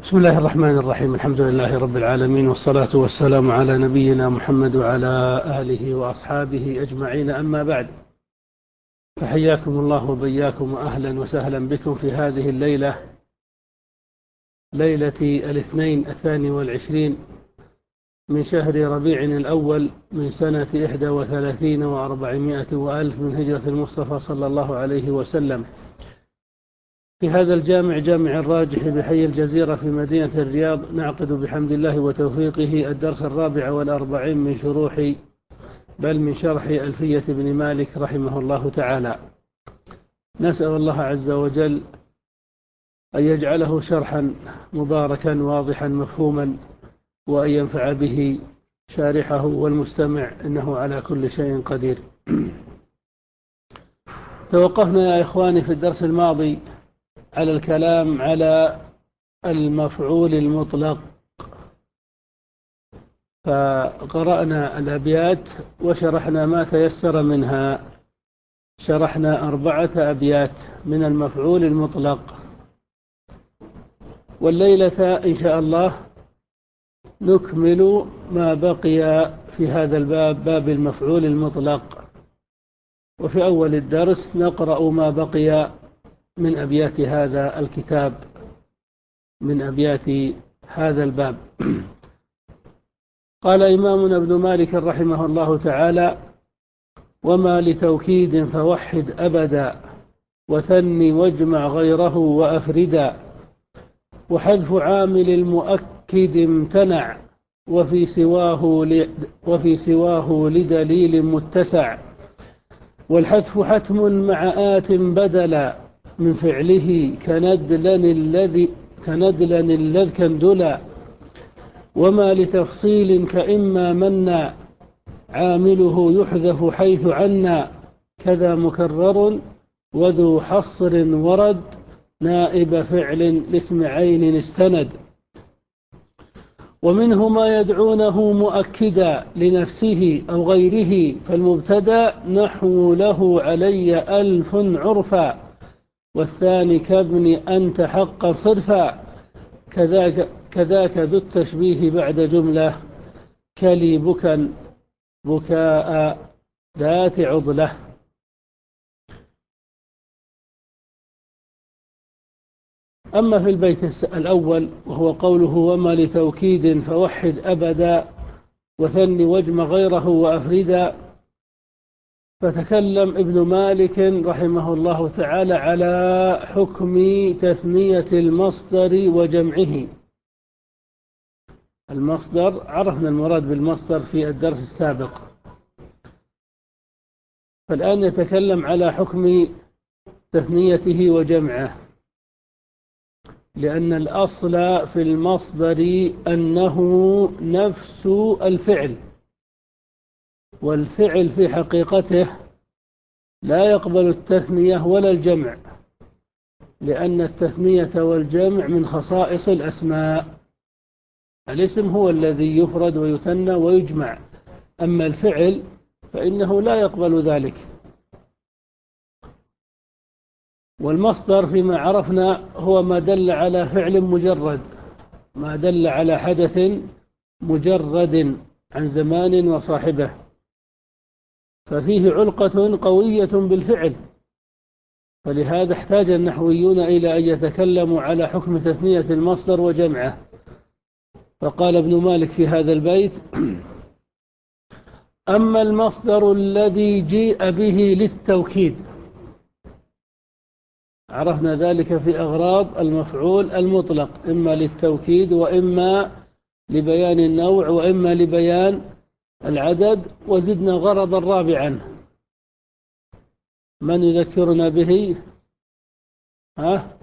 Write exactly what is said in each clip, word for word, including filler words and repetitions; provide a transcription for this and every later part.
بسم الله الرحمن الرحيم. الحمد لله رب العالمين، والصلاة والسلام على نبينا محمد وعلى آله وأصحابه أجمعين، أما بعد، فحياكم الله وبياكم وأهلا وسهلا بكم في هذه الليلة، ليلة الاثنين الثاني والعشرين من شهر ربيع الأول من سنة إحدى وثلاثين وأربعمائة وألف من هجرة المصطفى صلى الله عليه وسلم، في هذا الجامع جامع الراجح بحي الجزيرة في مدينة الرياض. نعقد بحمد الله وتوفيقه الدرس الرابع والأربعين من شروح بل من شرح ألفية بن مالك رحمه الله تعالى. نسأل الله عز وجل أن يجعله شرحا مباركا واضحا مفهوما، وأن ينفع به شارحه والمستمع، إنه على كل شيء قدير. توقفنا يا إخواني في الدرس الماضي على الكلام على المفعول المطلق، فقرأنا الأبيات وشرحنا ما تيسر منها. شرحنا أربعة أبيات من المفعول المطلق، والليلة إن شاء الله نكمل ما بقي في هذا الباب، باب المفعول المطلق، وفي أول الدرس نقرأ ما بقي من أبيات هذا الكتاب، من أبيات هذا الباب. قال إمامنا ابن مالك رحمه الله تعالى: وما لتوكيد فوحد أبدا، وثني واجمع غيره وأفردا، وحذف عامل المؤكد امتنع، وفي سواه ل... وفي سواه لدليل متسع، والحذف حتم مع آت بدلا من فعله كندلن الذي كندلن الذ كندلا، وما لتفصيل كإما منا عامله يحذف حيث عنا، كذا مكرر وذو حصر ورد نائب فعل لاسم عين استند، ومنه ما يدعونه مؤكدا لنفسه أو غيره، فالمبتدا نحو له علي ألف عرفا، والثاني كابن أنت حقا صرفا، كذاك, كذاك ذو التشبيه بعد جملة كلي بكا بكاء ذات عضلة. أما في البيت الأول وهو قوله: وما لتوكيد فوحد أبدا، وثني واجمع غيره وأفردا، فتكلم ابن مالك رحمه الله تعالى على حكم تثنية المصدر وجمعه. المصدر عرفنا المراد بالمصدر في الدرس السابق، فالآن يتكلم على حكم تثنيته وجمعه، لأن الأصل في المصدر أنه نفس الفعل، والفعل في حقيقته لا يقبل التثنية ولا الجمع، لأن التثنية والجمع من خصائص الأسماء. الاسم هو الذي يفرد ويثنى ويجمع، أما الفعل فإنه لا يقبل ذلك. والمصدر فيما عرفنا هو ما دل على فعل مجرد، ما دل على حدث مجرد عن زمان وصاحبه، ففيه علقة قوية بالفعل، فلهذا احتاج النحويون إلى أن يتكلموا على حكم تثنية المصدر وجمعه. فقال ابن مالك في هذا البيت: أما المصدر الذي جيء به للتوكيد، عرفنا ذلك في أغراض المفعول المطلق، إما للتوكيد وإما لبيان النوع وإما لبيان العدد، وزدنا غرضا رابعا، من يذكرنا به؟ ها؟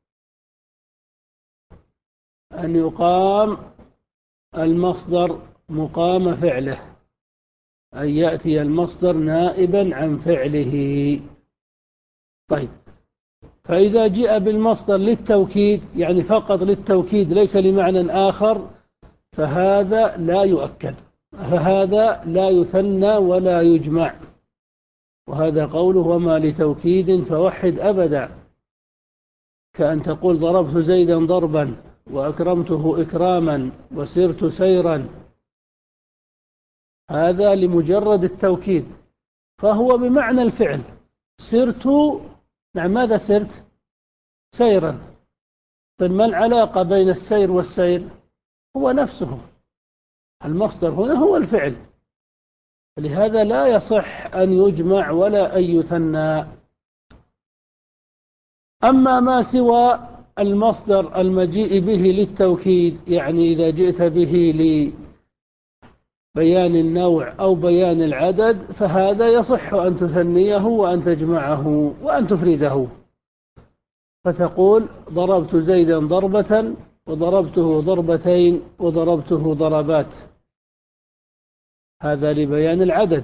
أن يقام المصدر مقام فعله، أن يأتي المصدر نائبا عن فعله. طيب، فإذا جاء بالمصدر للتوكيد، يعني فقط للتوكيد ليس لمعنى آخر، فهذا لا يؤكد، فهذا لا يثنى ولا يجمع. وهذا قوله: وما لتوكيد فوحد أبدا، كأن تقول ضربت زيدا ضربا، وأكرمته إكراما وسرت سيرا، هذا لمجرد التوكيد، فهو بمعنى الفعل. سرت، نعم، ماذا سرت؟ سيرا. طيب ما العلاقة بين السير والسير؟ هو نفسه، المصدر هنا هو الفعل، لهذا لا يصح أن يجمع ولا أن يثنى. أما ما سوى المصدر المجيء به للتوكيد، يعني إذا جئت به لبيان النوع أو بيان العدد، فهذا يصح أن تثنيه وأن تجمعه وأن تفرده، فتقول ضربت زيدا ضربة، وضربته ضربتين، وضربته ضربات، هذا لبيان العدد.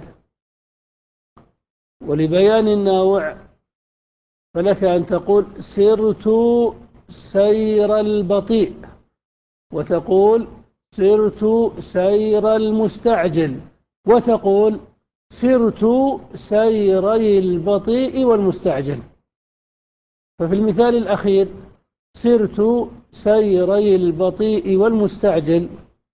ولبيان النوع فلك أن تقول سرت سير البطيء، وتقول سرت سير المستعجل، وتقول سرت سيري البطيء والمستعجل. ففي المثال الأخير سرت سيري البطيء والمستعجل،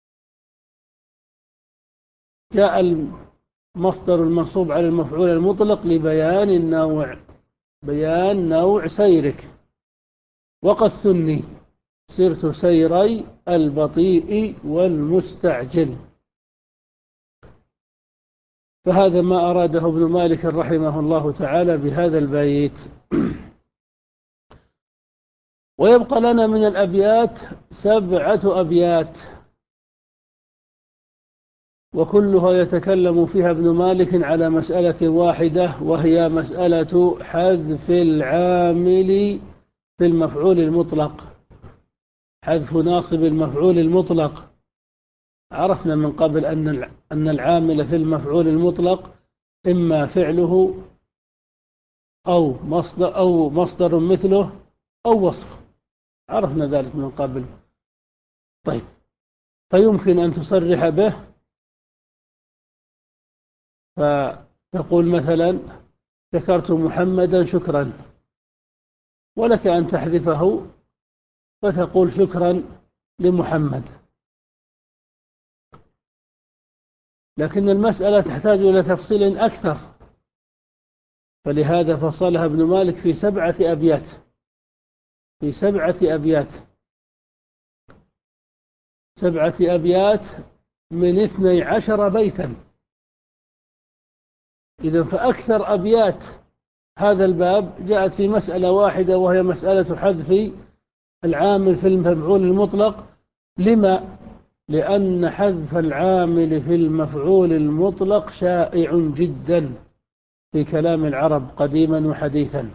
جاء المصدر المنصوب على المفعول المطلق لبيان النوع، بيان نوع سيرك. وقد ثني سرت سيري البطيء والمستعجل. فهذا ما أراده ابن مالك رحمه الله تعالى بهذا البيت. ويبقى لنا من الأبيات سبعة أبيات، وكلها يتكلم فيها ابن مالك على مسألة واحدة، وهي مسألة حذف العامل في المفعول المطلق، حذف ناصب المفعول المطلق. عرفنا من قبل أن أن العامل في المفعول المطلق إما فعله أو مصدر أو مصدر مثله أو وصف، عرفنا ذلك من قبل. طيب، فيمكن أن تصرح به، فتقول مثلا شكرت محمدا شكرا، ولك أن تحذفه فتقول شكرا لمحمد. لكن المسألة تحتاج إلى تفصيل أكثر، فلهذا فصلها ابن مالك في سبعة أبيات، في سبعة أبيات سبعة أبيات من اثني عشر بيتا. إذن فأكثر أبيات هذا الباب جاءت في مسألة واحدة، وهي مسألة حذف العامل في المفعول المطلق. لما؟ لأن حذف العامل في المفعول المطلق شائع جدا في كلام العرب قديما وحديثا،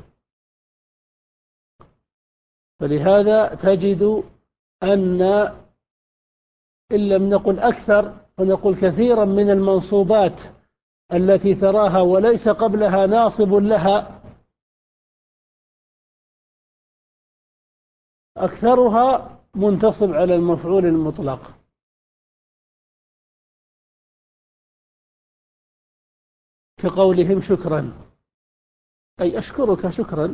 فلهذا تجد أن إن لم نقل أكثر فنقول كثيرا من المنصوبات التي تراها وليس قبلها ناصب لها، أكثرها منتصب على المفعول المطلق. كقولهم شكرا، أي أشكرك شكرا.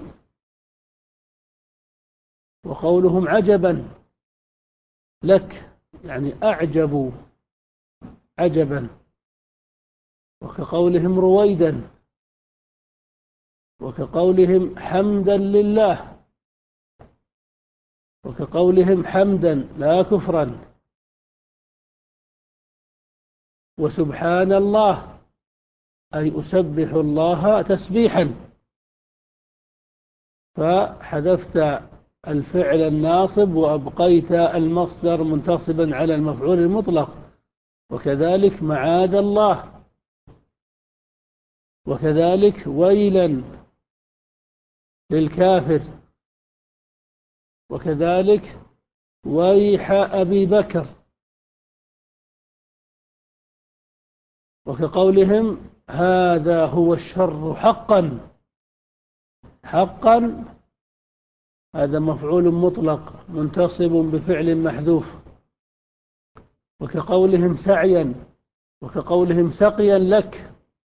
وقولهم عجبا لك، يعني أعجبوا عجبا. وكقولهم رويدا، وكقولهم حمدا لله، وكقولهم حمدا لا كفرا، وسبحان الله أي أسبح الله تسبيحا. فحذفت الفعل الناصب وأبقيت المصدر منتصبا على المفعول المطلق. وكذلك معاذ الله، وكذلك ويلا للكافر، وكذلك ويح أبي بكر. وكقولهم هذا هو الشر حقا، حقا هذا مفعول مطلق منتصب بفعل محذوف. وكقولهم سعيا، وكقولهم سقيا لك،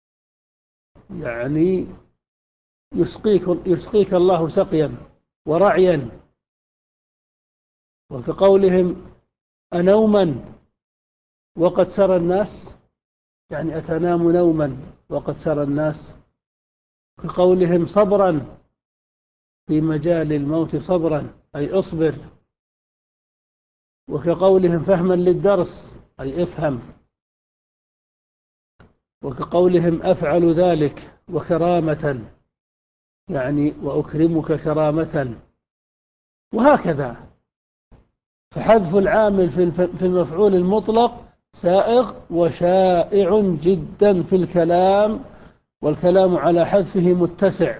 يعني يسقيك, يسقيك الله سقيا ورعيا. وكقولهم أنوما وقد سرى الناس، يعني أتنام نوما وقد سرى الناس. كقولهم صبرا في مجال الموت صبرا، أي أصبر. وكقولهم فهما للدرس، أي افهم. وكقولهم أفعل ذلك وكرامة، يعني وأكرمك كرامة، وهكذا. فحذف العامل في المفعول المطلق سائغ وشائع جدا في الكلام، والكلام على حذفه متسع.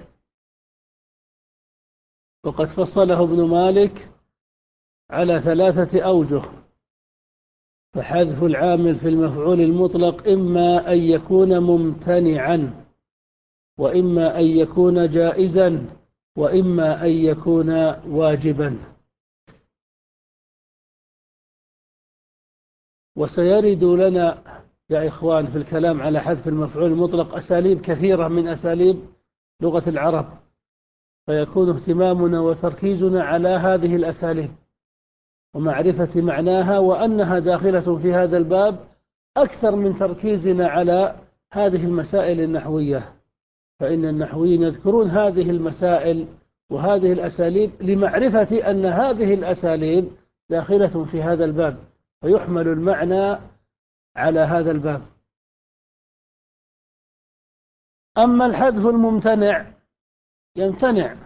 وقد فصله ابن مالك على ثلاثة أوجه. فحذف العامل في المفعول المطلق إما أن يكون ممتنعا، وإما أن يكون جائزا، وإما أن يكون واجبا. وسيرد لنا يا إخوان في الكلام على حذف المفعول المطلق أساليب كثيرة من أساليب لغة العرب، فيكون اهتمامنا وتركيزنا على هذه الأساليب ومعرفة معناها وأنها داخلة في هذا الباب أكثر من تركيزنا على هذه المسائل النحوية. فإن النحويين يذكرون هذه المسائل وهذه الأساليب لمعرفة أن هذه الأساليب داخلة في هذا الباب، فيحمل المعنى على هذا الباب. أما الحذف الممتنع يمتنع،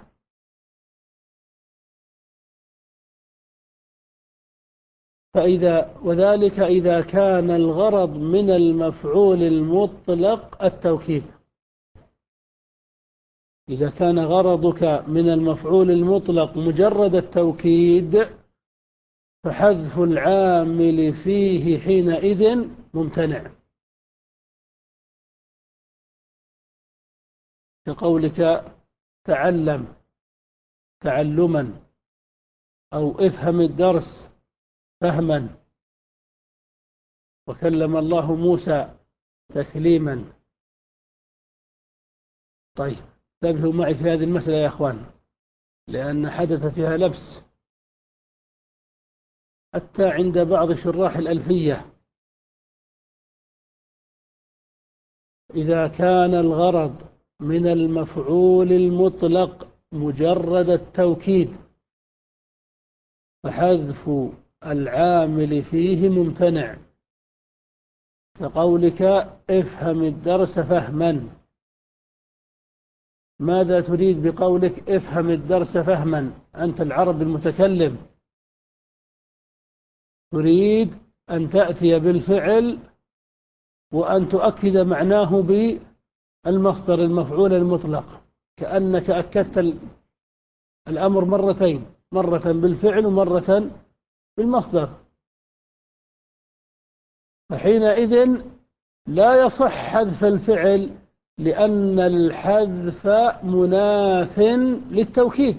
فإذا وذلك إذا كان الغرض من المفعول المطلق التوكيد. إذا كان غرضك من المفعول المطلق مجرد التوكيد فحذف العامل فيه حينئذ ممتنع، كقولك تعلم تعلما، أو افهم الدرس فهما، وكلم الله موسى تكليما. طيب انتبهوا معي في هذه المسألة يا أخوان، لأن حدث فيها لبس حتى عند بعض شراح الألفية. إذا كان الغرض من المفعول المطلق مجرد التوكيد فحذف العامل فيه ممتنع، كقولك افهم الدرس فهما. ماذا تريد بقولك افهم الدرس فهما؟ أنت العرب المتكلم، تريد أن تأتي بالفعل وأن تؤكد معناه بالمصدر المفعول المطلق، كأنك أكدت الأمر مرتين، مرة بالفعل ومرة بالمصدر. فحينئذ لا يصح حذف الفعل، لأن الحذف مناف للتوكيد.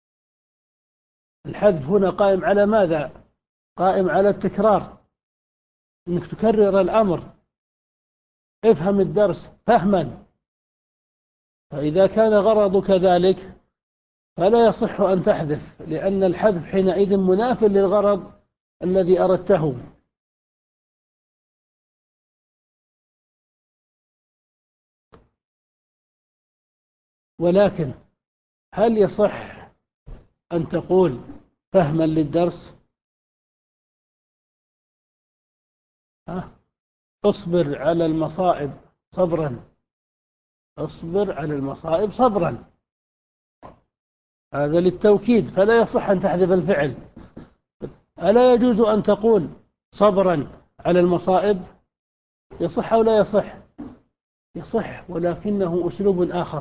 الحذف هنا قائم على ماذا؟ قائم على التكرار، إنك تكرر الأمر، افهم الدرس فهما. فإذا كان غرضك ذلك فلا يصح أن تحذف، لأن الحذف حينئذ مناف للغرض الذي أردته. ولكن هل يصح أن تقول فهما للدرس؟ ها؟ اصبر على المصائب صبرا، اصبر على المصائب صبرا، هذا للتوكيد، فلا يصح أن تحذف الفعل. ألا يجوز أن تقول صبرا على المصائب؟ يصح أو لا يصح؟ يصح، ولكنه أسلوب آخر.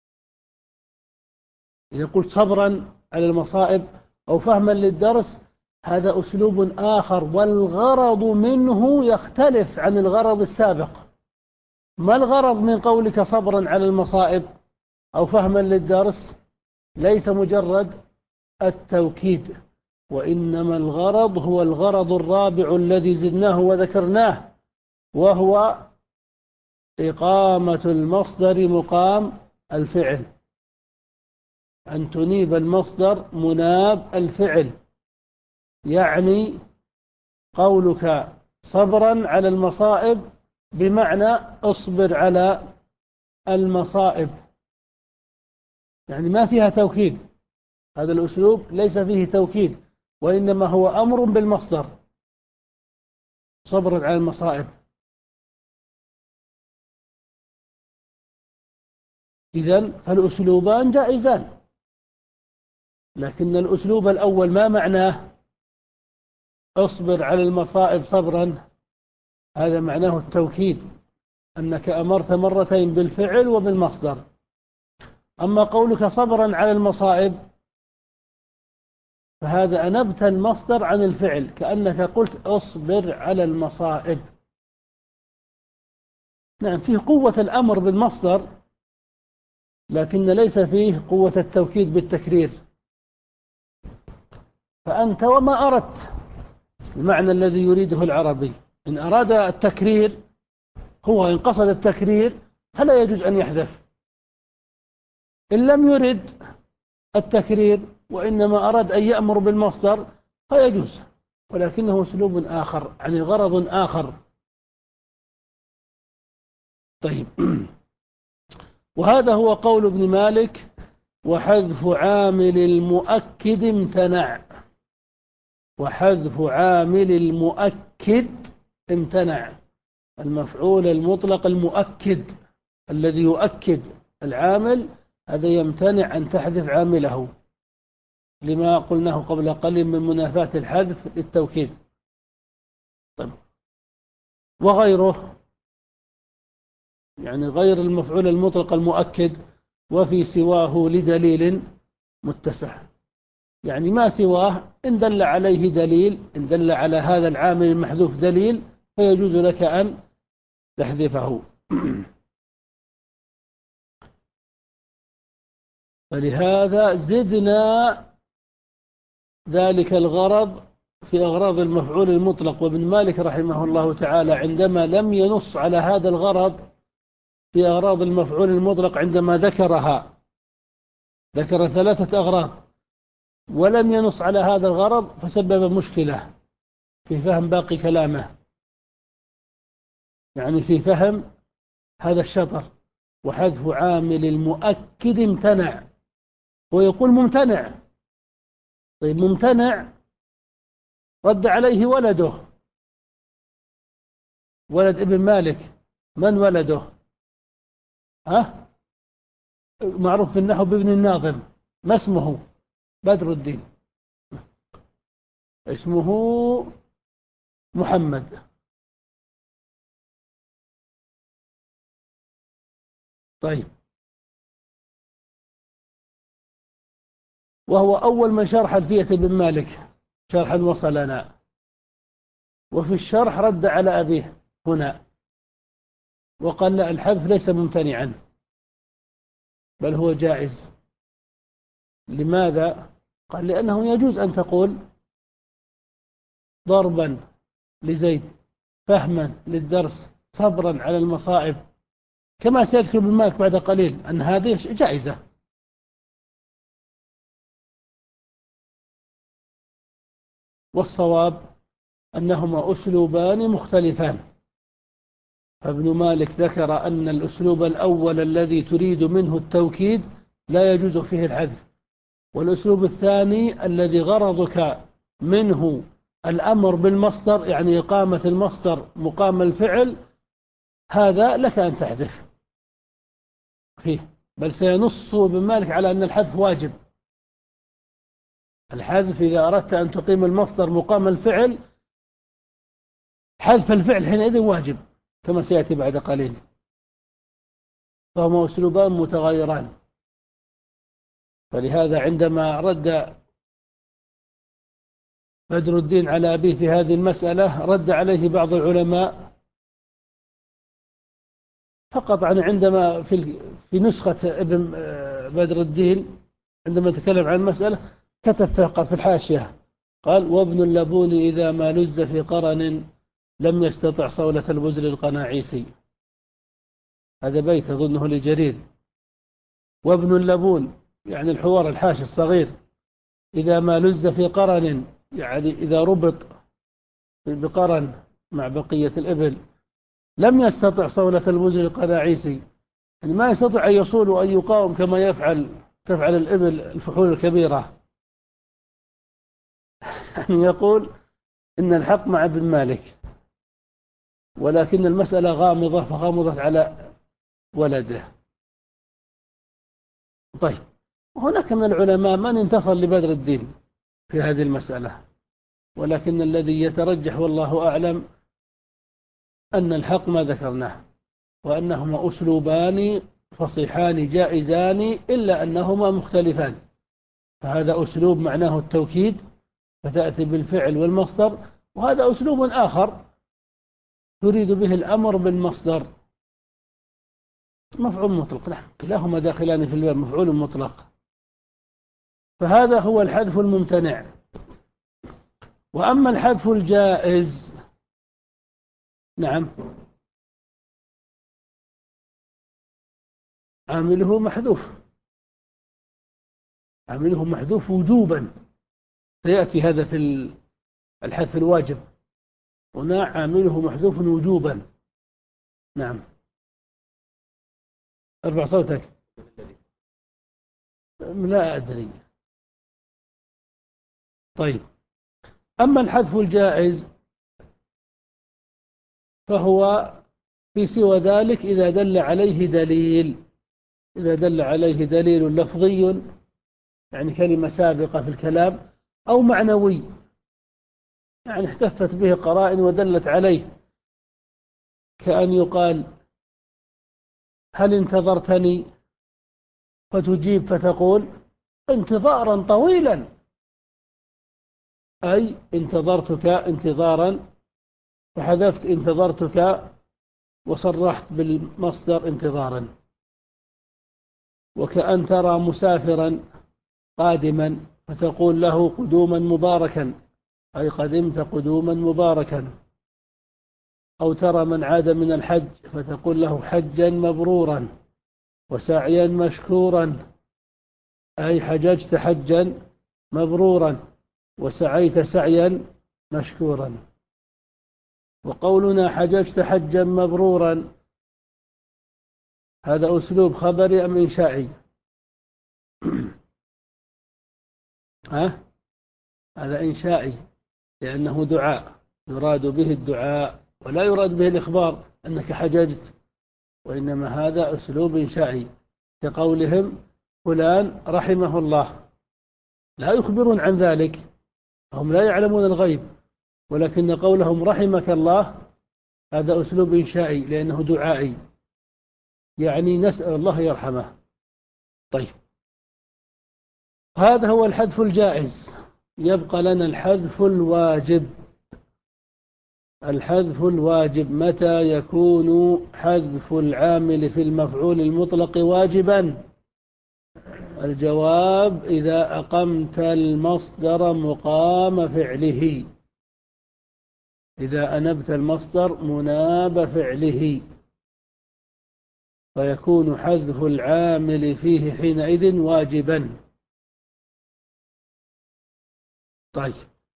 إذا قلت صبرا على المصائب أو فهما للدرس هذا أسلوب آخر، والغرض منه يختلف عن الغرض السابق. ما الغرض من قولك صبرا على المصائب أو فهما للدرس؟ ليس مجرد التوكيد، وإنما الغرض هو الغرض الرابع الذي زدناه وذكرناه، وهو إقامة المصدر مقام الفعل، أن تنيب المصدر مناب الفعل. يعني قولك صبرا على المصائب بمعنى اصبر على المصائب، يعني ما فيها توكيد. هذا الأسلوب ليس فيه توكيد، وإنما هو أمر بالمصدر، صبرا على المصائب. إذن فالأسلوبان جائزان، لكن الأسلوب الأول ما معناه اصبر على المصائب صبرا؟ هذا معناه التوكيد، أنك أمرت مرتين بالفعل وبالمصدر. أما قولك صبرا على المصائب فهذا أنبت المصدر عن الفعل، كأنك قلت اصبر على المصائب. نعم، فيه قوة الأمر بالمصدر، لكن ليس فيه قوة التوكيد بالتكرير. فأنت وما أردت المعنى الذي يريده العربي. إن أراد التكرير، هو إن قصد التكرير فلا يجوز أن يحذف. إن لم يرد التكرير وإنما أراد أن يأمر بالمصدر فيجوز، ولكنه أسلوب آخر، يعني غرض آخر. طيب. وهذا هو قول ابن مالك: وحذف عامل المؤكد امتنع. وحذف عامل المؤكد امتنع. المفعول المطلق المؤكد الذي يؤكد العامل، هذا يمتنع أن تحذف عامله، لما قلناه قبل قليل من منافاة الحذف للتوكيد. طيب. وغيره، يعني غير المفعول المطلق المؤكد وفي سواه لدليل متسع، يعني ما سواه إن دل عليه دليل، إن دل على هذا العامل المحذوف دليل، فيجوز لك أن تحذفه. فلهذا زدنا ذلك الغرض في أغراض المفعول المطلق. وابن مالك رحمه الله تعالى عندما لم ينص على هذا الغرض في أغراض المفعول المطلق، عندما ذكرها ذكر ثلاثة أغراض ولم ينص على هذا الغرض، فسبب مشكلة في فهم باقي كلامه، يعني في فهم هذا الشطر: وحذف عامل المؤكد امتنع. ويقول ممتنع. طيب، ممتنع رد عليه ولده، ولد ابن مالك. من ولده؟ ها؟ معروف في النحو بابن الناظم. ما اسمه؟ بدر الدين. اسمه محمد. طيب. وهو أول من شرح ألفية ابن مالك شرحا وصلنا، وفي الشرح رد على أبيه هنا وقال لا، الحذف ليس ممتنعا بل هو جائز. لماذا؟ قال لأنه يجوز أن تقول ضربا لزيد، فهما للدرس، صبرا على المصائب، كما سيذكر ابن مالك بعد قليل أن هذه جائزة. والصواب أنهما أسلوبان مختلفان. فابن مالك ذكر أن الأسلوب الأول الذي تريد منه التوكيد لا يجوز فيه الحذف، والأسلوب الثاني الذي غرضك منه الأمر بالمصدر، يعني إقامة المصدر مقام الفعل، هذا لك أن تحذف فيه. بل سينص ابن مالك على أن الحذف واجب. الحذف إذا أردت أن تقيم المصدر مقام الفعل، حذف الفعل حينئذ واجب، كما سيأتي بعد قليل. فهما أسلوبان متغايران. فلهذا عندما رد بدر الدين على أبيه في هذه المسألة، رد عليه بعض العلماء فقط عن عندما في في نسخة ابن بدر الدين عندما تكلم عن المسألة كتب فقط في الحاشية قال: وابن اللبون إذا ما لز في قرن لم يستطع صولة الوزر القناعيسي. هذا بيت أظنه لجرير. وابن اللبون يعني الحوار الحاشي الصغير، إذا ما لز في قرن يعني إذا ربط بقرن مع بقية الإبل لم يستطع صولة المزن القناعيسي، يعني ما يستطيع أن يصول وأن يقاوم كما يفعل تفعل الإبل الفحول الكبيرة. يعني يقول إن الحق مع ابن مالك، ولكن المسألة غامضة فغمضت على ولده. طيب، هناك من العلماء من انتصر لبدر الدين في هذه المسألة، ولكن الذي يترجح والله أعلم أن الحق ما ذكرناه، وأنهما أسلوبان فصيحان جائزان إلا أنهما مختلفان. فهذا أسلوب معناه التوكيد فتأتي بالفعل والمصدر، وهذا أسلوب آخر تريد به الأمر بالمصدر مفعول مطلق. نعم، كلاهما داخلان في الباب مفعول مطلق. فهذا هو الحذف الممتنع. وأما الحذف الجائز، نعم، عامله محذوف، عامله محذوف وجوبا، سيأتي هذا في الحذف الواجب. هنا عامله محذوف وجوبا. نعم، ارفع صوتك. لا أدري. طيب، أما الحذف الجائز فهو في سوى ذلك إذا دل عليه دليل، إذا دل عليه دليل لفظي، يعني كلمة سابقة في الكلام، أو معنوي، يعني احتفت به قرائن ودلت عليه، كأن يقال هل انتظرتني، فتجيب فتقول انتظارا طويلا، أي انتظرتك انتظارا، فحذفت انتظرتك وصرحت بالمصدر انتظارا. وكأن ترى مسافرا قادما فتقول له قدوما مباركا، أي قدمت قدوما مباركا. أو ترى من عاد من الحج فتقول له حجا مبرورا وسعيا مشكورا، أي حججت حجا مبرورا وسعيت سعيا مشكورا. وقولنا حججت حجا مبرورا هذا أسلوب خبري أم إنشائي؟ ها؟ هذا إنشائي، لأنه دعاء يراد به الدعاء ولا يراد به الإخبار أنك حججت، وإنما هذا أسلوب إنشائي، كقولهم فلان رحمه الله، لا يخبرون عن ذلك، هم لا يعلمون الغيب، ولكن قولهم رحمك الله هذا أسلوب إنشائي لأنه دعائي، يعني نسأل الله يرحمه. طيب، هذا هو الحذف الجائز. يبقى لنا الحذف الواجب. الحذف الواجب متى يكون حذف العامل في المفعول المطلق واجبا؟ الجواب إذا أقمت المصدر مقام فعله، إذا أنبت المصدر مناب فعله، فيكون حذف العامل فيه حينئذ واجبا. طيب،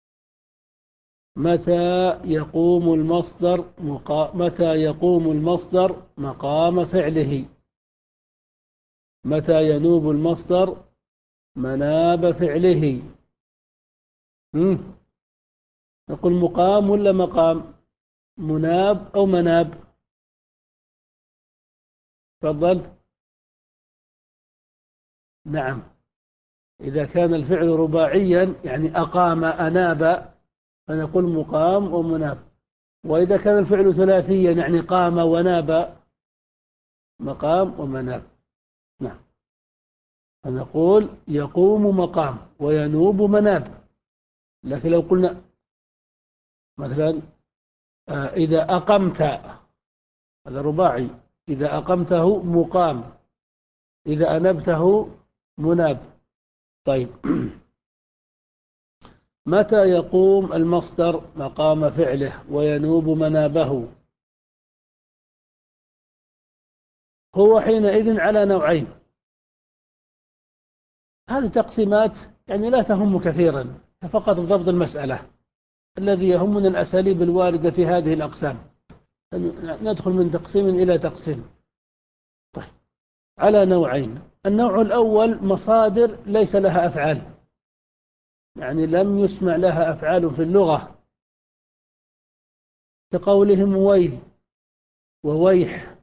متى يقوم المصدر مقا... متى يقوم المصدر مقام فعله؟ متى ينوب المصدر مناب فعله؟ هم؟ نقول مقام ولا مقام؟ مناب أو مناب؟ تفضل. نعم، إذا كان الفعل رباعيا يعني أقام أناب فنقول مقام ومناب، وإذا كان الفعل ثلاثيا يعني قام وناب مقام ومناب. نعم، فنقول يقوم مقام وينوب مناب. لكن لو قلنا مثلا إذا أقمت، هذا رباعي، إذا أقمته مقام، إذا أنبته مناب. طيب، متى يقوم المصدر مقام فعله وينوب منابه؟ هو حينئذ على نوعين. هذه تقسيمات يعني لا تهم كثيرا فقط بضبط المسألة. الذي يهمنا الأساليب الواردة في هذه الأقسام، ندخل من تقسيم إلى تقسيم. طيب، على نوعين. النوع الأول مصادر ليس لها أفعال، يعني لم يسمع لها أفعال في اللغة، كقولهم ويل وويح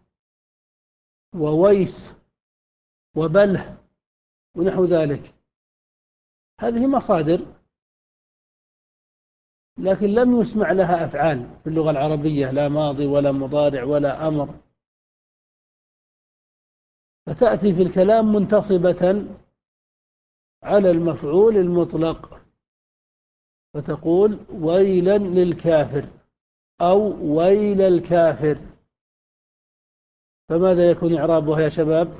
وويس وبله ونحو ذلك. هذه مصادر لكن لم يسمع لها أفعال في اللغة العربية، لا ماضي ولا مضارع ولا أمر، فتأتي في الكلام منتصبة على المفعول المطلق، فتقول ويلا للكافر أو ويل الكافر. فماذا يكون إعرابها يا شباب؟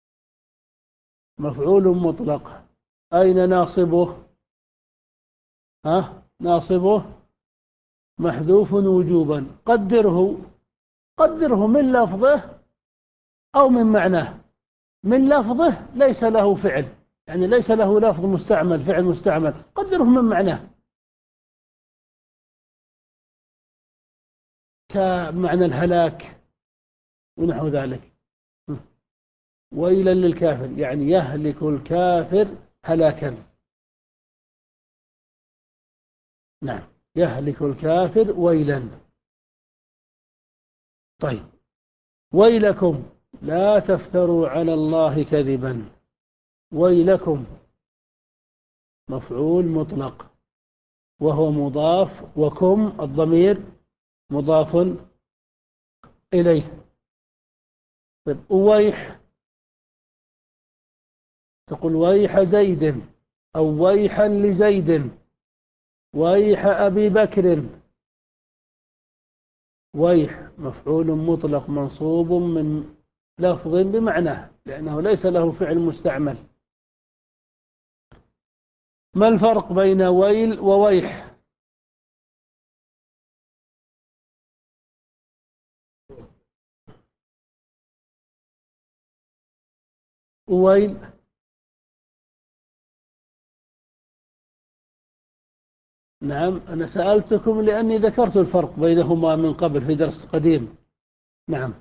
مفعول مطلق. أين ناصبه؟ ها؟ ناصبه محذوف وجوبا. قدره قدره من لفظه أو من معناه. من لفظه ليس له فعل، يعني ليس له لفظ مستعمل، فعل مستعمل، قدره من معناه، كمعنى الهلاك ونحو ذلك. ويلا للكافر يعني يهلك الكافر هلاكا. نعم، يهلك الكافر ويلا. طيب، ويلكم لا تفتروا على الله كذبا. ويلكم مفعول مطلق وهو مضاف، وكم الضمير مضاف إليه. طيب، ويح تقول ويح زيد أو ويحا لزيد، ويح أبي بكر. ويح مفعول مطلق منصوب من لفظ بمعناه لأنه ليس له فعل مستعمل. ما الفرق بين ويل وويح؟ ويل نعم، أنا سألتكم لأني ذكرت الفرق بينهما من قبل في درس قديم. نعم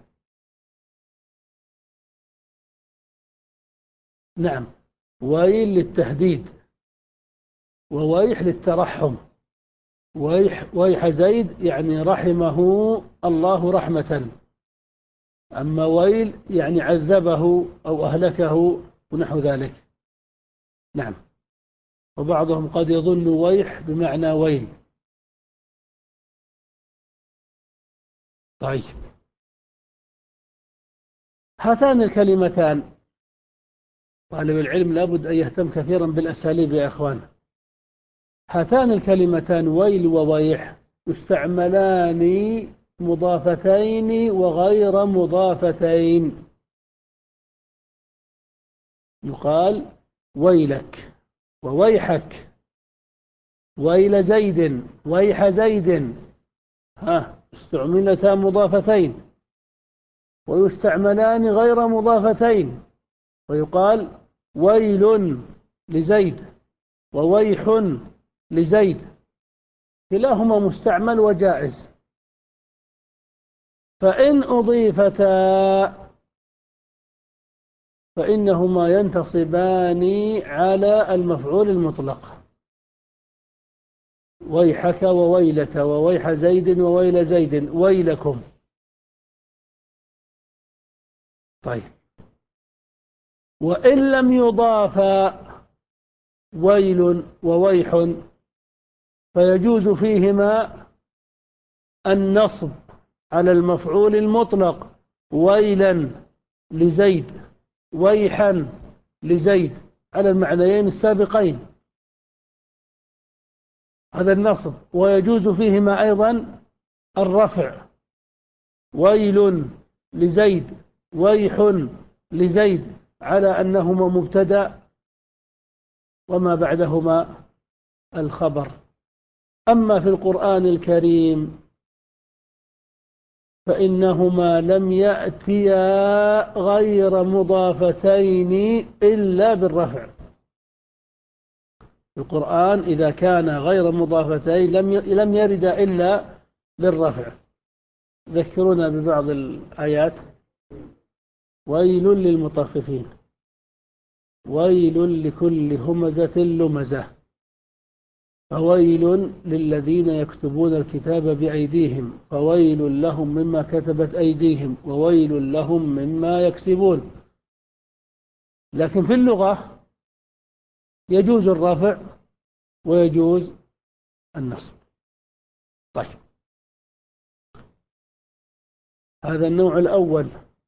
نعم، ويل للتهديد وويح للترحم. ويح, ويح زيد يعني رحمه الله رحمة، أما ويل يعني عذبه أو أهلكه ونحو ذلك. نعم، وبعضهم قد يظن ويح بمعنى ويل. طيب، هاتان الكلمتان، طالب العلم لابد أن يهتم كثيرا بالأساليب يا أخوان. هاتان الكلمتان ويل وويح يستعملان مضافتين وغير مضافتين. يقال ويلك وويحك، ويل زيد ويح زيد، ها استعملتا مضافتين، ويستعملان غير مضافتين، ويقال ويل لزيد وويح لزيد، كلاهما مستعمل وجائز. فإن أضيفتا فإنهما ينتصبان على المفعول المطلق. ويحك وويلك وويح زيد وويل زيد ويلكم. طيب، وإن لم يضافا ويل وويح فيجوز فيهما النصب على المفعول المطلق، ويلا لزيد ويحا لزيد، على المعنيين السابقين، هذا النصب. ويجوز فيهما أيضا الرفع، ويل لزيد ويح لزيد، على أنهما مبتدأ وما بعدهما الخبر. أما في القرآن الكريم فإنهما لم يأتيا غير مضافتين إلا بالرفع. القرآن إذا كان غير مضافتين لم لم يرد إلا بالرفع. ذكرونا ببعض الآيات. ويل للمطففين، ويل لكل همزة لمزة، فويل للذين يكتبون الكتاب بأيديهم فويل لهم مما كتبت أيديهم وويل لهم مما يكسبون. لكن في اللغة يجوز الرفع ويجوز النصب. طيب، هذا النوع الأول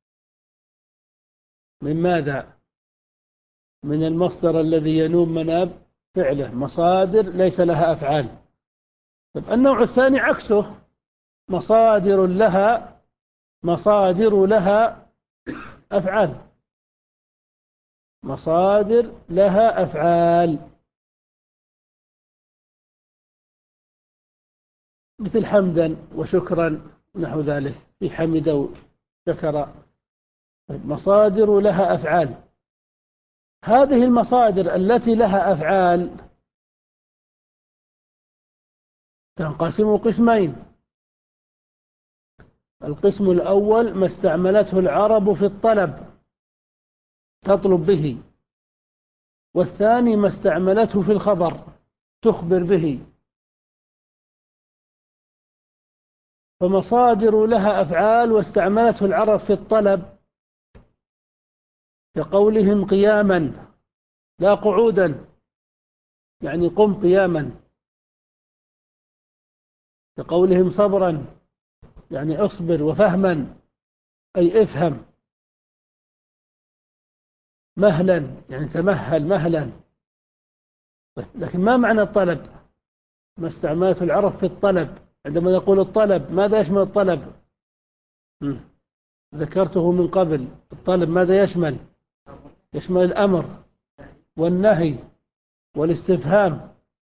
من ماذا؟ من المصدر الذي ينوب مناب فعله، مصادر ليس لها أفعال. طيب، النوع الثاني عكسه، مصادر لها مصادر لها أفعال، مصادر لها أفعال، مثل حمدا وشكرا نحو ذلك، في حمد وشكر. مصادر لها أفعال. هذه المصادر التي لها أفعال تنقسم قسمين. القسم الأول ما استعملته العرب في الطلب تطلب به، والثاني ما استعملته في الخبر تخبر به. فمصادر لها أفعال واستعملته العرب في الطلب كقولهم قياما لا قعودا، يعني قم قياما. كقولهم صبرا، يعني اصبر، وفهما أي افهم. مهلا، يعني تمهل مهلا. لكن ما معنى الطلب؟ ما استعملته العرب في الطلب. عندما نقول الطلب ماذا يشمل الطلب؟ ذكرته من قبل. الطلب ماذا يشمل؟ يشمل الأمر والنهي والاستفهام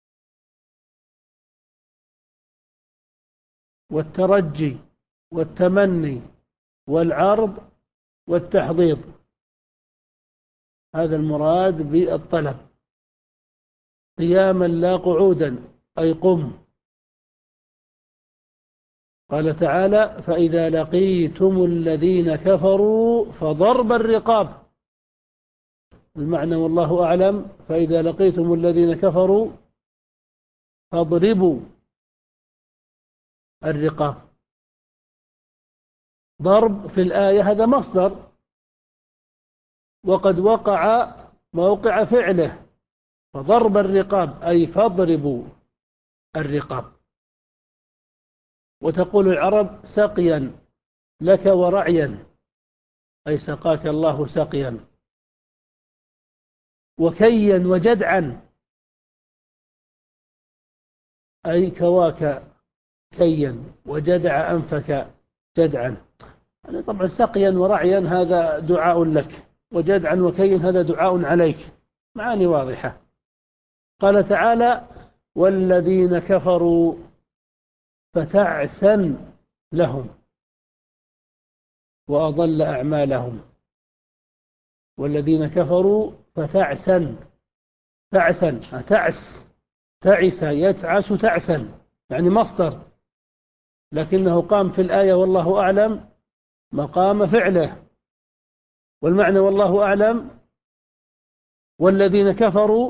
والترجي والتمني والعرض والتحضيض. هذا المراد بالطلب. قياما لا قعودا أي قم. قال تعالى فإذا لقيتم الذين كفروا فضرب الرقاب. المعنى والله أعلم فإذا لقيتم الذين كفروا فاضربوا الرقاب. ضرب في الآية هذا مصدر، وقد وقع موقع فعله، فضرب الرقاب أي فاضربوا الرقاب. وتقول العرب سقيا لك ورعيا، أي سقاك الله سقيا. وكيا وجدعا أي كواك كيا، وجدع أنفك جدعا. يعني طبعا سقيا ورعيا هذا دعاء لك، وجدعا وكيا هذا دعاء عليك. معاني واضحة. قال تعالى والذين كفروا فتعسا لهم وأضل أعمالهم. والذين كفروا فتعسا، تعسا تعس، تعس يتعس تعسا، يعني مصدر، لكنه قام في الآية والله أعلم مقام فعله. والمعنى والله أعلم والذين كفروا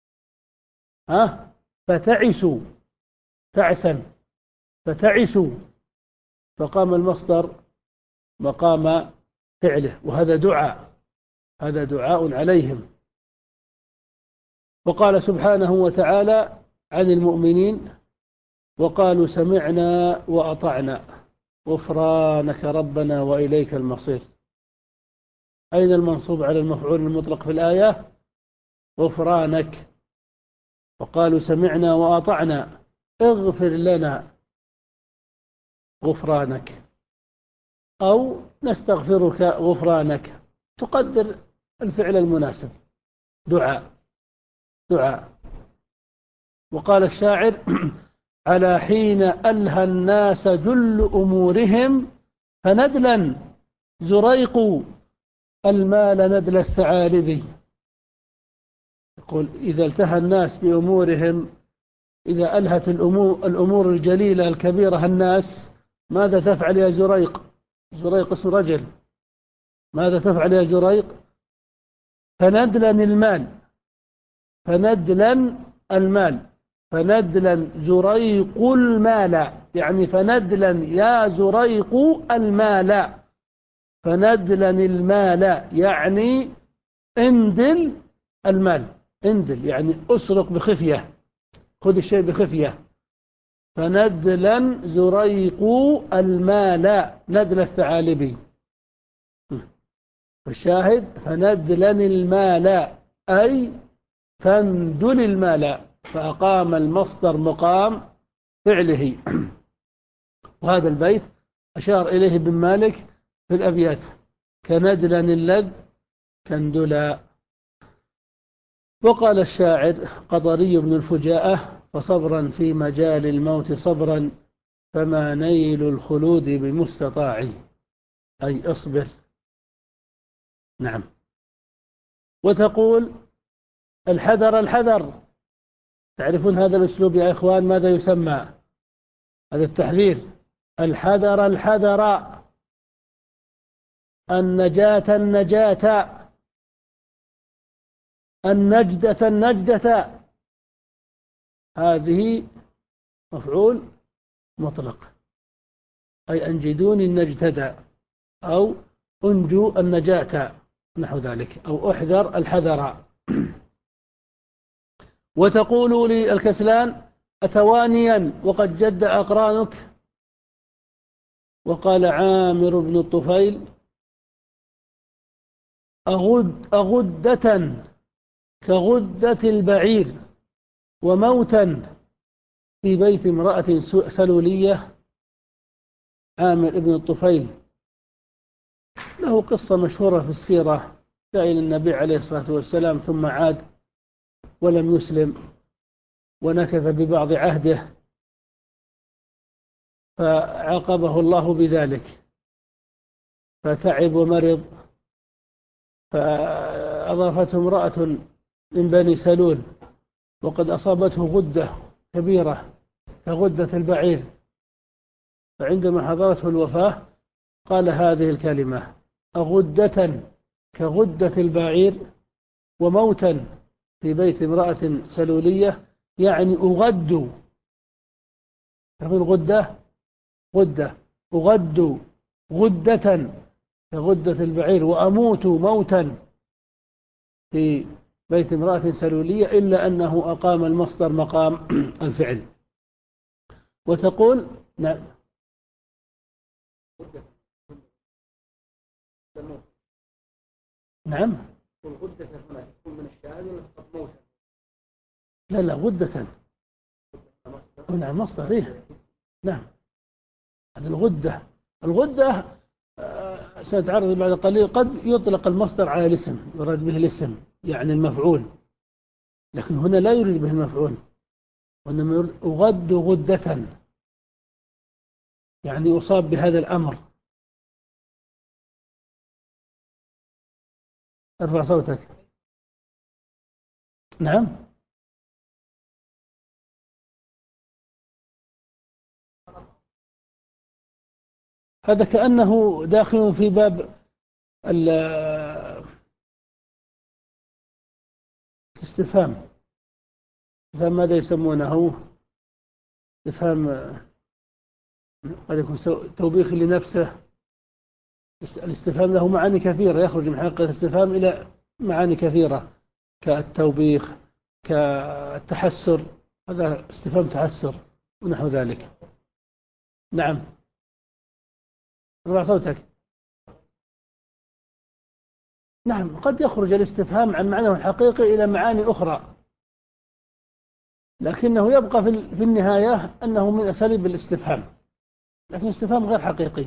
ها فتعسوا تعسا، فتعسوا، فقام المصدر مقام فعله، وهذا دعاء، هذا دعاء عليهم. وقال سبحانه وتعالى عن المؤمنين وقالوا سمعنا وأطعنا غفرانك ربنا وإليك المصير. أين المنصوب على المفعول المطلق في الآية؟ غفرانك. وقالوا سمعنا وأطعنا اغفر لنا غفرانك، أو نستغفرك غفرانك، تقدر الفعل المناسب. دعاء دعاء. وقال الشاعر على حين ألهى الناس جل أمورهم فندلا زريق المال ندل الثعالب. يقول إذا التهى الناس بأمورهم، إذا ألهت الأمور, الأمور الجليلة الكبيرة الناس، ماذا تفعل يا زريق؟ زريق اسم رجل. ماذا تفعل يا زريق؟ فندلن المال، فندلن المال، فندلن زريق المال، يعني فندلن يا زريق المال، فندلن المال يعني اندل المال، اندل يعني اسرق بخفية، خذ الشيء بخفية. فندلن زريق المال، ندل الثعالبي. الشاهد فندلن المال أي فاندل المال، فأقام المصدر مقام فعله. وهذا البيت أشار إليه ابن مالك في الأبيات: كندلن اللذ كندلا. وقال الشاعر قطري بن الفجاءة: فصبرا في مجال الموت صبرا، فما نيل الخلود بمستطاع، أي اصبر. نعم. وتقول: الحذر الحذر. تعرفون هذا الأسلوب يا إخوان ماذا يسمى؟ هذا التحذير. الحذر الحذر، النجاة النجاة، النجدة النجدة. هذه مفعول مطلق، أي أنجدوني النجدة، أو أنجو النجاة، نحو ذلك، أو أحذر الحذر. وتقول للكسلان: أتوانيا وقد جد أقرانك. وقال عامر بن الطفيل: أغد أغدة كغدة البعير، وموتا في بيت امرأة سلولية. عامر بن الطفيل له قصة مشهورة في السيرة، جاء إلى النبي عليه الصلاة والسلام ثم عاد ولم يسلم، ونكث ببعض عهده، فعاقبه الله بذلك، فتعب ومرض، فأضافته امرأة من بني سلول، وقد أصابته غدة كبيرة كغدة البعير، فعندما حضرته الوفاة قال هذه الكلمة: أغدة كغدة البعير، وموتا في بيت امرأة سلولية، يعني أغد. تقول غدة غدة، أغد غدة كغدة البعير، وأموت موتا في بيت امرأة سلولية، إلا أنه أقام المصدر مقام الفعل. وتقول: نعم. نعم. لا لا غدة. نعم مصدر. إيه؟ نعم. هذه الغدة. الغدة آه سنتعرض بعد قليل، قد يطلق المصدر على الاسم، يراد به الاسم يعني المفعول، لكن هنا لا يريد به المفعول، وإنما يريد أغد غدة، يعني أصاب بهذا الأمر. ارفع صوتك. نعم. هذا كأنه داخل في باب الاستفهام. استفهام ماذا يسمونه؟ استفهام قد يكون توبيخ لنفسه. الاستفهام له معاني كثيرة، يخرج من حقيقة الاستفهام إلى معاني كثيرة، كالتوبيخ، كالتحسر، هذا استفهام تحسر ونحو ذلك. نعم. ارفع صوتك. نعم، قد يخرج الاستفهام عن معناه الحقيقي إلى معاني أخرى، لكنه يبقى في النهاية أنه من أساليب الاستفهام، لكن الاستفهام غير حقيقي.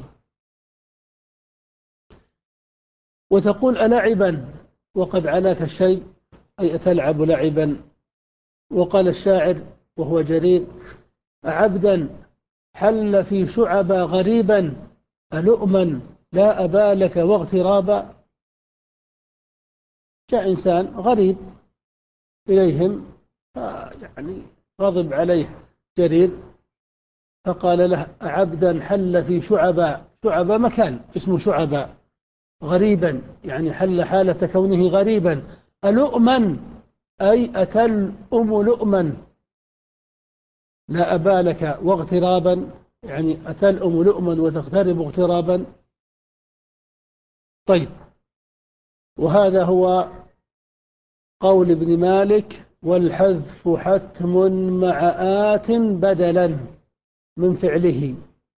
وتقول: ألعبا وقد علاك الشيء، أي أتلعب لعبا. وقال الشاعر وهو جرير: عبدا حل في شعب غريبا، ألؤما لا أبا لك واغترابا. جاء إنسان غريب إليهم، يعني غضب عليه جرير فقال له: عبدا حل في شعبا. شعبا مكان اسمه شعبا، غريبا يعني حل حالة كونه غريبا. ألؤما أي أتل أم لؤما، لا أبا لك، واغترابا يعني أتل أم لؤما وتغترب اغترابا. طيب، وهذا هو قول ابن مالك: والحذف حتم مع آت بدلا من فعله.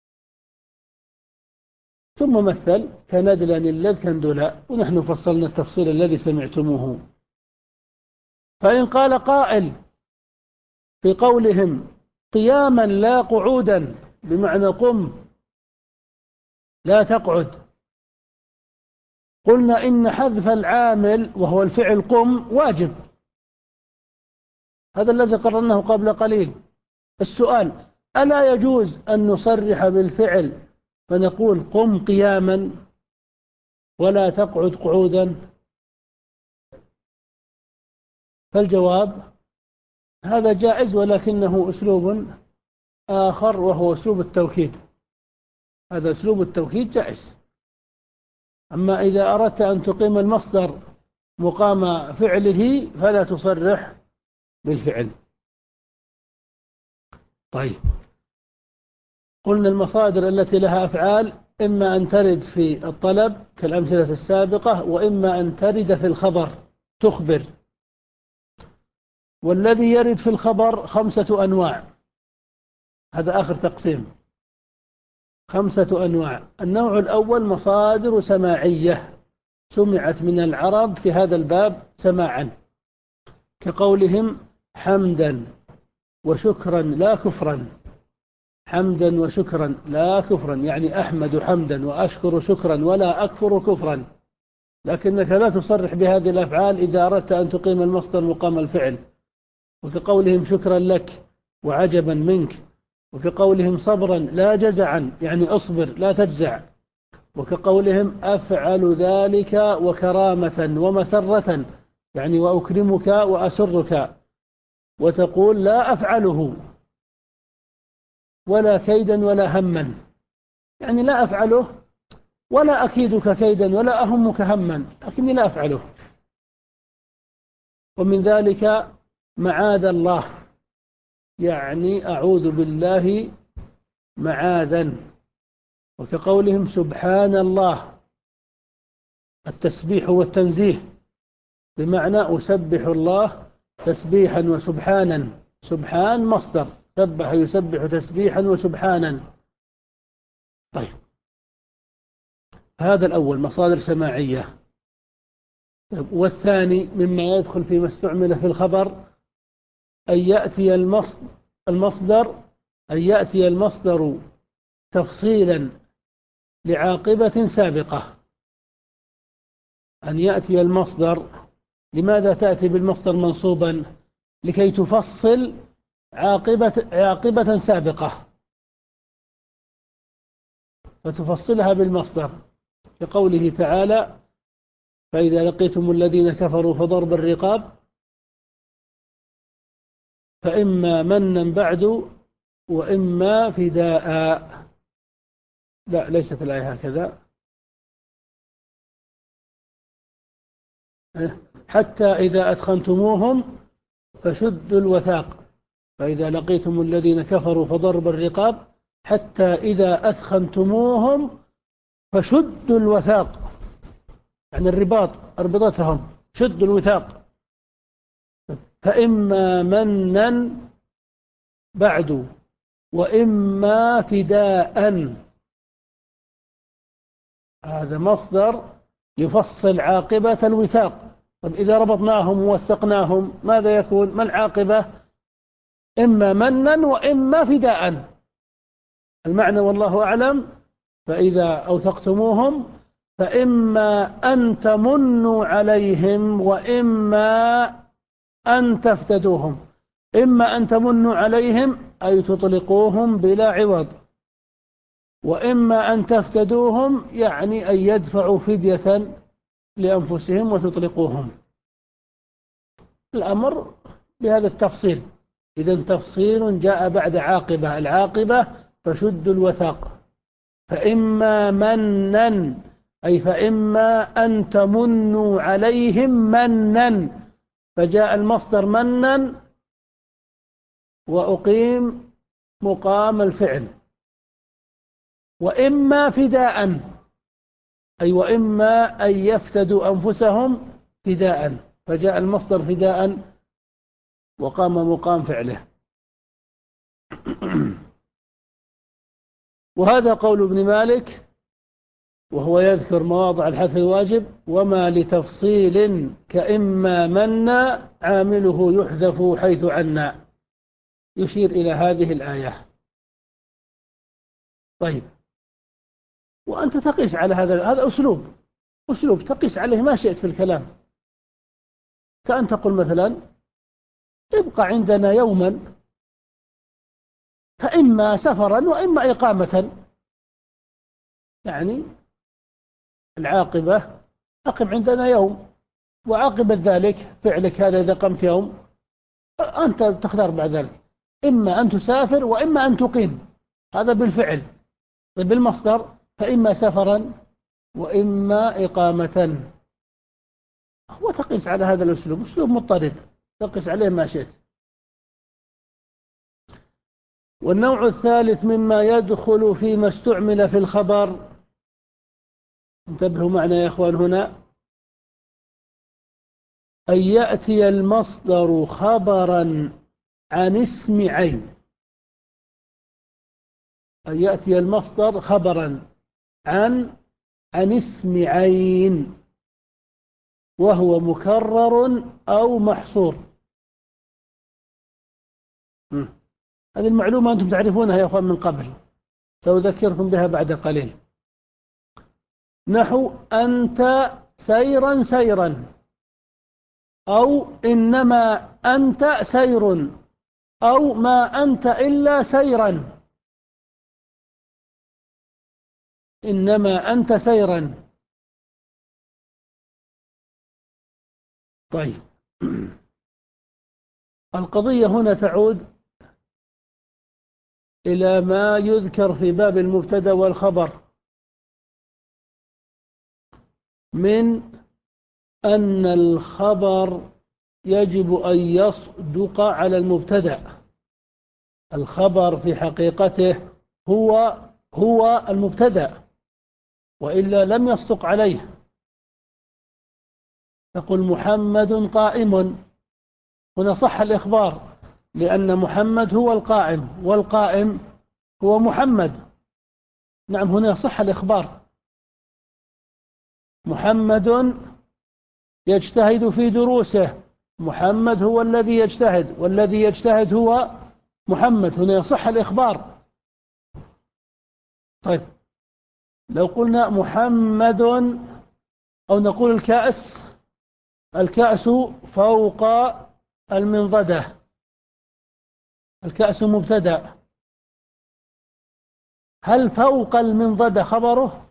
ثم مثل كندلا اللذ كندلا، ونحن فصلنا التفصيل الذي سمعتموه. فإن قال قائل في قولهم قياما لا قعودا، بمعنى قم لا تقعد، قلنا إن حذف العامل وهو الفعل قم واجب، هذا الذي قررناه قبل قليل. السؤال: ألا يجوز أن نصرح بالفعل فنقول قم قياما ولا تقعد قعودا؟ فالجواب: هذا جائز، ولكنه أسلوب آخر وهو أسلوب التوكيد. هذا أسلوب التوكيد جائز. أما إذا أردت أن تقيم المصدر مقام فعله فلا تصرح بالفعل. طيب، قلنا المصادر التي لها أفعال إما أن ترد في الطلب كالأمثلة السابقة، وإما أن ترد في الخبر تخبر. والذي يرد في الخبر خمسة أنواع، هذا آخر تقسيم، خمسة أنواع. النوع الأول مصادر سماعية سمعت من العرب في هذا الباب سماعا، كقولهم حمدا وشكرا لا كفرا. حمدا وشكرا لا كفرا يعني أحمد حمدا وأشكر شكرا ولا أكفر كفرا، لكنك لا تصرح بهذه الأفعال إذا أردت أن تقيم المصدر مقام الفعل. وكقولهم شكرا لك وعجبا منك، وكقولهم صبرا لا جزعا يعني أصبر لا تجزع، وكقولهم أفعل ذلك وكرامة ومسرة يعني وأكرمك وأسرك، وتقول لا أفعله ولا كيدا ولا هما، يعني لا أفعله ولا أكيدك كيدا ولا أهمك هما، لكني لا أفعله. ومن ذلك معاذ الله يعني أعوذ بالله معاذا، وكقولهم سبحان الله التسبيح والتنزيه، بمعنى أسبح الله تسبيحا وسبحانا. سبحان مصدر، سبح يسبح تسبيحا وسبحانا. طيب، هذا الأول مصادر سماعية. والثاني مما يدخل فيما استعمل في الخبر أن يأتي المصدر أن يأتي المصدر تفصيلا لعاقبة سابقة. أن يأتي المصدر، لماذا تأتي بالمصدر منصوبا؟ لكي تفصل عاقبة, عاقبة سابقة، فتفصلها بالمصدر، كقوله تعالى: فإذا لقيتم الذين كفروا فضرب الرقاب فإما منا بعد وإما فداء. لا، ليست الآية هكذا. حتى إذا أثخنتموهم فشدوا الوثاق، فإذا لقيتم الذين كفروا فضرب الرقاب حتى إذا أثخنتموهم فشدوا الوثاق، يعني الرباط، أربطتهم، شدوا الوثاق. فإما منا بعد وإما فداء، هذا مصدر يفصل عاقبة الوثاق. طب إذا ربطناهم ووثقناهم ماذا يكون؟ ما العاقبة؟ إما منا وإما فداء. المعنى والله أعلم: فإذا أوثقتموهم فإما أن تمنوا عليهم وإما أن تفتدوهم. إما أن تمنوا عليهم أي تطلقوهم بلا عوض، وإما أن تفتدوهم يعني أن يدفعوا فدية لأنفسهم وتطلقوهم. الأمر بهذا التفصيل. إذن تفصيل جاء بعد عاقبة، العاقبة فشد الوثاق. فإما منا، أي فإما أن تمنوا عليهم منا، فجاء المصدر منا وأقيم مقام الفعل. وإما فداء، أي وإما أن يفتدوا أنفسهم فداء، فجاء المصدر فداء وقام مقام فعله. وهذا قول ابن مالك، وهو يذكر مواضع الحذف الواجب: وما لتفصيل كإما منا عامله يحذف حيث عنا، يشير إلى هذه الآية. طيب، وأنت تقيس على هذا، هذا أسلوب أسلوب تقيس عليه ما شئت في الكلام. كأن تقول مثلا: ابقى عندنا يوما، فإما سفرا وإما إقامة. يعني العاقبة أقم عندنا يوم، وعاقبة ذلك فعلك هذا إذا قمت يوم أنت تختار بعد ذلك إما أن تسافر وإما أن تقيم، هذا بالفعل. طيب بالمصدر فإما سفرا وإما إقامة، وتقيس على هذا الأسلوب، أسلوب مضطرد تقيس عليه ما شئت. والنوع الثالث مما يدخل فيما استعمل في الخبر، انتبهوا معنا يا إخوان هنا: أن يأتي المصدر خبرا عن اسم عين. أن يأتي المصدر خبرا عن عن اسم عين، وهو مكرر أو محصور. م. هذه المعلومة أنتم تعرفونها يا أخوان من قبل، سأذكركم بها بعد قليل. نحو أنت سيرا سيرا، أو إنما أنت سير، أو ما أنت إلا سيرا. إنما أنت سيرا. طيب، القضية هنا تعود إلى ما يذكر في باب المبتدأ والخبر من أن الخبر يجب أن يصدق على المبتدأ. الخبر في حقيقته هو هو المبتدأ، وإلا لم يصدق عليه. تقول محمد قائم، هنا صح الإخبار لأن محمد هو القائم، والقائم هو محمد. نعم، هنا صح الإخبار. محمد يجتهد في دروسه، محمد هو الذي يجتهد، والذي يجتهد هو محمد، هنا يصح الإخبار. طيب، لو قلنا محمد، أو نقول الكأس، الكأس فوق المنضدة، الكأس مبتدأ، هل فوق المنضدة خبره؟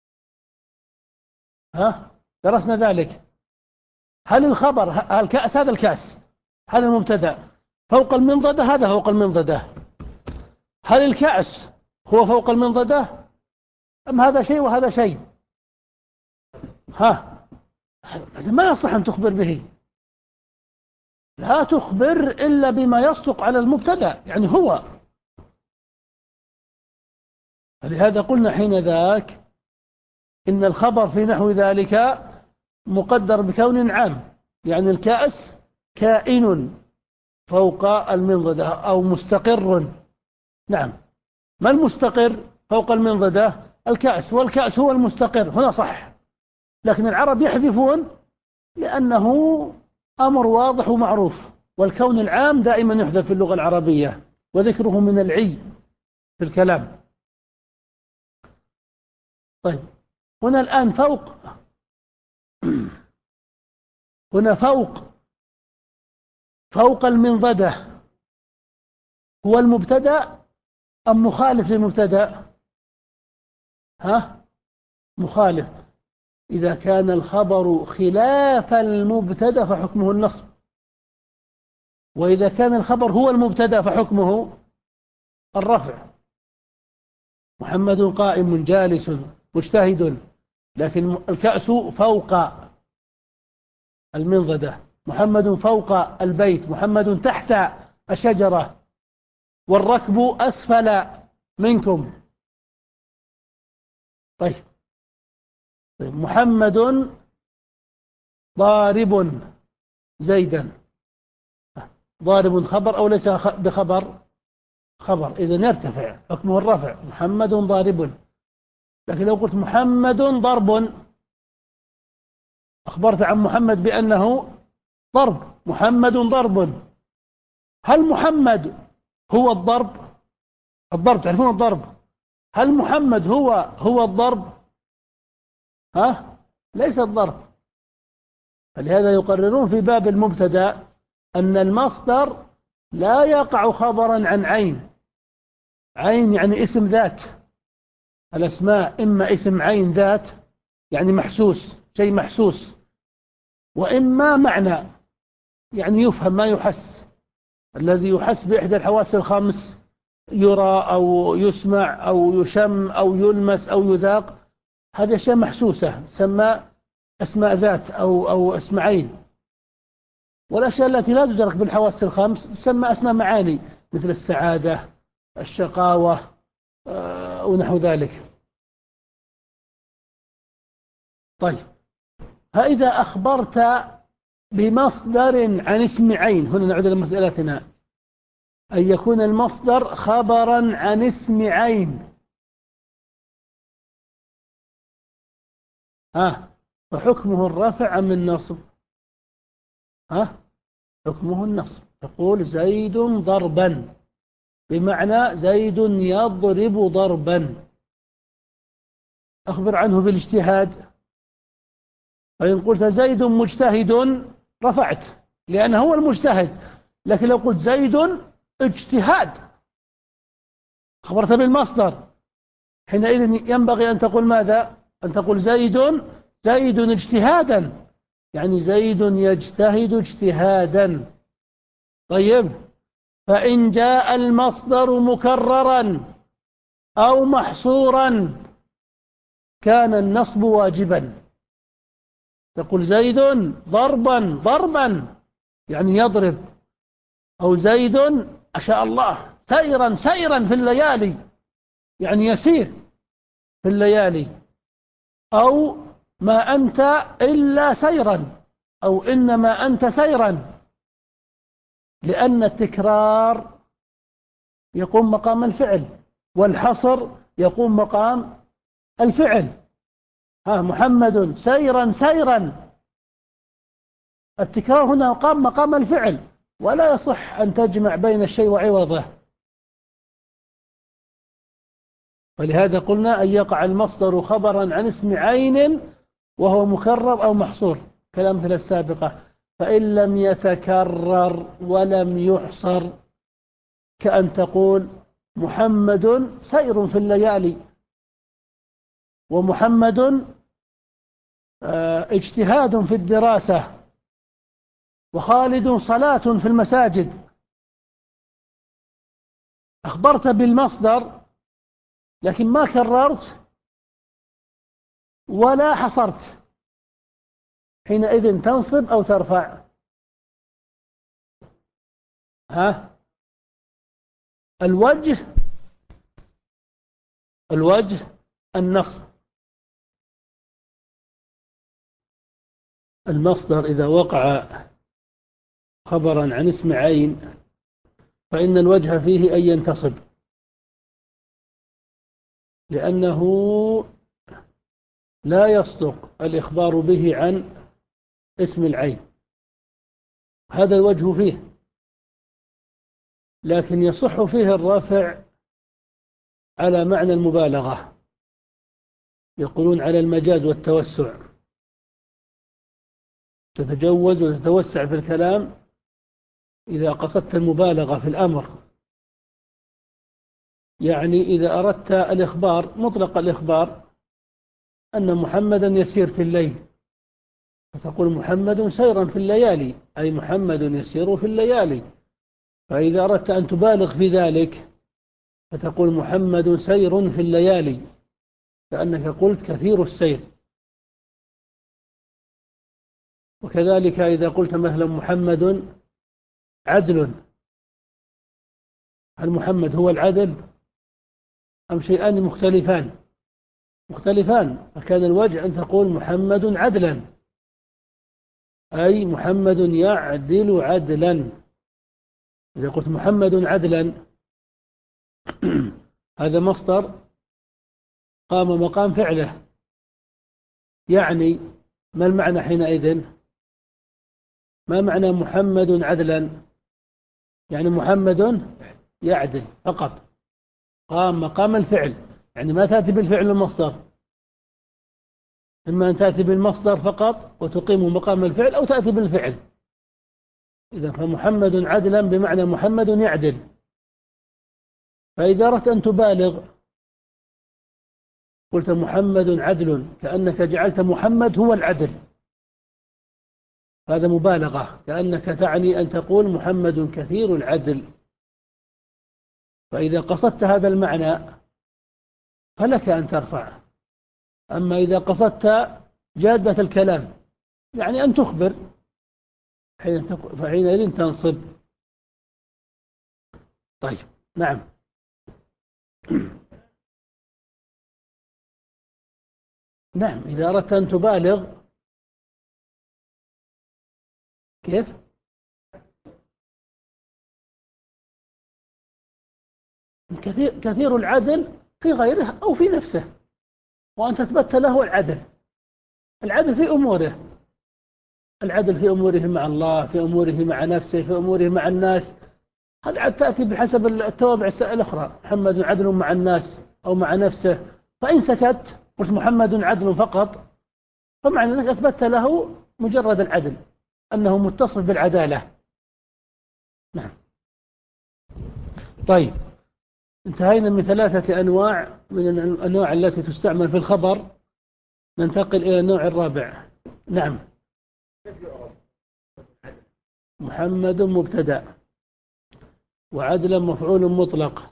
ها، درسنا ذلك. هل الخبر الكأس، هذا الكأس هذا المبتدأ، فوق المنضدة هذا فوق المنضدة، هل الكأس هو فوق المنضدة أم هذا شيء وهذا شيء؟ ها، هذا ما يصح أن تخبر به. لا تخبر إلا بما يصدق على المبتدأ، يعني هو. فلهذا قلنا حين ذاك إن الخبر في نحو ذلك مقدر بكون عام، يعني الكأس كائن فوق المنضدة أو مستقر. نعم، ما المستقر فوق المنضدة؟ الكأس، والكأس هو المستقر، هنا صح. لكن العرب يحذفون لأنه أمر واضح ومعروف، والكون العام دائما يحذف في اللغة العربية، وذكره من العي في الكلام. طيب، هنا الآن فوق، هنا فوق فوق المنضدة هو المبتدأ أم مخالف للمبتدأ؟ ها، مخالف. إذا كان الخبر خلاف المبتدأ فحكمه النصب. وإذا كان الخبر هو المبتدأ فحكمه الرفع. محمد قائم جالس مجتهد، لكن الكأس فوق المنضدة، محمد فوق البيت، محمد تحت الشجرة، والركب أسفل منكم. طيب, طيب محمد ضارب زيدا، ضارب خبر أو ليس بخبر؟ خبر، إذن يرتفع حكمه الرفع، محمد ضارب. لكن لو قلت محمد ضرب، أخبرت عن محمد بأنه ضرب، محمد ضرب، هل محمد هو الضرب؟ الضرب تعرفون الضرب، هل محمد هو هو الضرب؟ ها؟ ليس الضرب. فلهذا يقررون في باب المبتدأ أن المصدر لا يقع خبرا عن عين. عين يعني اسم ذات، الأسماء إما اسم عين ذات يعني محسوس، شيء محسوس، وإما معنى يعني يفهم ما يحس، الذي يحس بإحدى الحواس الخمس، يرى أو يسمع أو يشم أو يلمس أو يذاق، هذه أشياء محسوسة تسمى أسماء ذات أو أو اسم عين. والأشياء التي لا تدرك بالحواس الخمس تسمى أسماء معاني، مثل السعادة، الشقاوة، ونحو ذلك. طيب، فإذا أخبرت بمصدر عن اسم عين، هنا نعود إلى مسألتنا، أن يكون المصدر خبرا عن اسم عين، ها، فحكمه الرفع أم النصب؟ ها، حكمه النصب. تقول زيد ضربا، بمعنى زيد يضرب ضربا. أخبر عنه بالاجتهاد، فإن قلت زيد مجتهد رفعت لأنه هو المجتهد. لكن لو قلت زيد اجتهاد أخبرت بالمصدر، حينئذ ينبغي أن تقول ماذا؟ أن تقول زيد زيد اجتهادا، يعني زيد يجتهد اجتهادا. طيب، فإن جاء المصدر مكررا أو محصورا كان النصب واجبا. تقول زيد ضربا ضربا يعني يضرب، أو زيد ما شاء الله سيرا سيرا في الليالي يعني يسير في الليالي، أو ما أنت إلا سيرا، أو إنما أنت سيرا، لأن التكرار يقوم مقام الفعل، والحصر يقوم مقام الفعل. ها، محمد سيرا سيرا، التكرار هنا قام مقام الفعل، ولا يصح أن تجمع بين الشيء وعوضه. ولهذا قلنا أن يقع المصدر خبرا عن اسم عين وهو مكرر أو محصور كالأمثلة السابقة. فإن لم يتكرر ولم يحصر، كأن تقول محمد سير في الليالي، ومحمد اجتهاد في الدراسة، وخالد صلاة في المساجد. أخبرت بالمصدر لكن ما كررت ولا حصرت، حينئذ تنصب أو ترفع؟ ها، الوجه الوجه النصب. المصدر إذا وقع خبرا عن اسم عين فإن الوجه فيه أن ينتصب، لأنه لا يصدق الإخبار به عن اسم العين، هذا الوجه فيه. لكن يصح فيه الرافع على معنى المبالغة، يقولون على المجاز والتوسع، تتجوز وتتوسع في الكلام إذا قصدت المبالغة في الأمر. يعني إذا أردت الإخبار مطلق الإخبار أن محمدا يسير في الليل، فتقول محمد سيرا في الليالي، أي محمد يسير في الليالي، فإذا أردت أن تبالغ في ذلك فتقول محمد سير في الليالي، كأنك قلت كثير السير. وكذلك إذا قلت مثلا محمد عدل، هل محمد هو العدل أم شيئان مختلفان؟ مختلفان. فكان الوجه أن تقول محمد عدلا، أي محمد يعدل عدلا. إذا قلت محمد عدلا هذا مصدر قام مقام فعله، يعني ما المعنى حينئذ؟ ما معنى محمد عدلا؟ يعني محمد يعدل فقط، قام مقام الفعل، يعني ما تأتي بالفعل المصدر، إما أن تأتي بالمصدر فقط وتقيم مقام الفعل، أو تأتي بالفعل. إذا فمحمد عدلا بمعنى محمد يعدل. فإذا أردت أن تبالغ قلت محمد عدل، كأنك جعلت محمد هو العدل، هذا مبالغة، كأنك تعني أن تقول محمد كثير العدل. فإذا قصدت هذا المعنى فلك أن ترفع. أما إذا قصدت جادة الكلام، يعني أن تخبر، فحينئذ تنصب. طيب، نعم. نعم، إذا أردت أن تبالغ كيف؟ كثير, كثير العدل في غيره أو في نفسه، وأن تثبت له العدل. العدل في أموره، العدل في أموره مع الله، في أموره مع نفسه، في أموره مع الناس. هذا عاد تأتي بحسب التوابع الأخرى. محمد عدل مع الناس أو مع نفسه. فإن سكت قلت محمد عدل فقط، فمعنى أنك أثبت له مجرد العدل، أنه متصف بالعدالة. نعم. طيب، انتهينا من ثلاثة أنواع من الأنواع التي تستعمل في الخبر. ننتقل إلى النوع الرابع. نعم. محمد مبتدأ، وعدلا مفعول مطلق،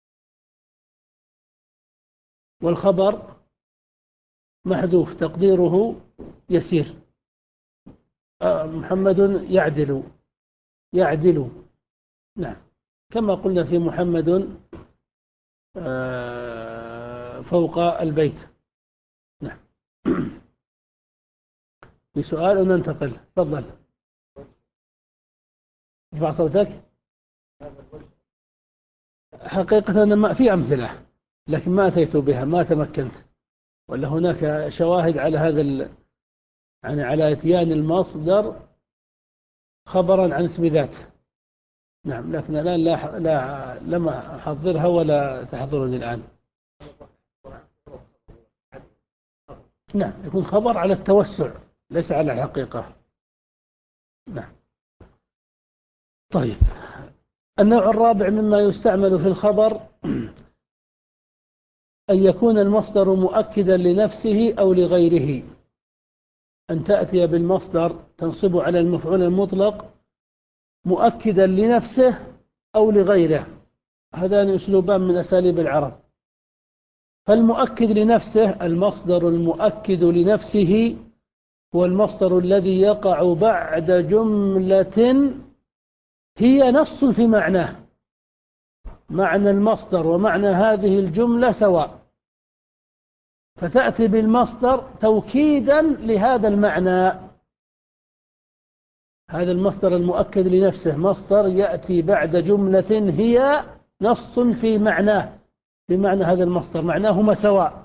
والخبر محذوف تقديره يسير. آه محمد يعدل، يعدل. نعم، كما قلنا في محمد آه فوق البيت. نعم. في سؤال وننتقل، تفضل. ارفع صوتك. حقيقة أنا ما في أمثلة، لكن ما أتيت بها، ما تمكنت. ولا هناك شواهد على هذا ال... يعني على اتيان المصدر خبرا عن اسم ذات. نعم، لكن الآن لا لا لم أحضرها ولا تحضرني الآن. نعم، يكون خبر على التوسع ليس على الحقيقة. نعم. طيب، النوع الرابع مما يستعمل في الخبر أن يكون المصدر مؤكدا لنفسه أو لغيره. أن تأتي بالمصدر تنصب على المفعول المطلق مؤكدا لنفسه أو لغيره. هذان أسلوبان من أساليب العرب. فالمؤكد لنفسه، المصدر المؤكد لنفسه هو المصدر الذي يقع بعد جملة هي نص في معناه. معنى المصدر ومعنى هذه الجملة سواء، فتأتي بالمصدر توكيدا لهذا المعنى. هذا المصدر المؤكد لنفسه مصدر يأتي بعد جملة هي نص في معناه، بمعنى هذا المصدر معناهما سواء.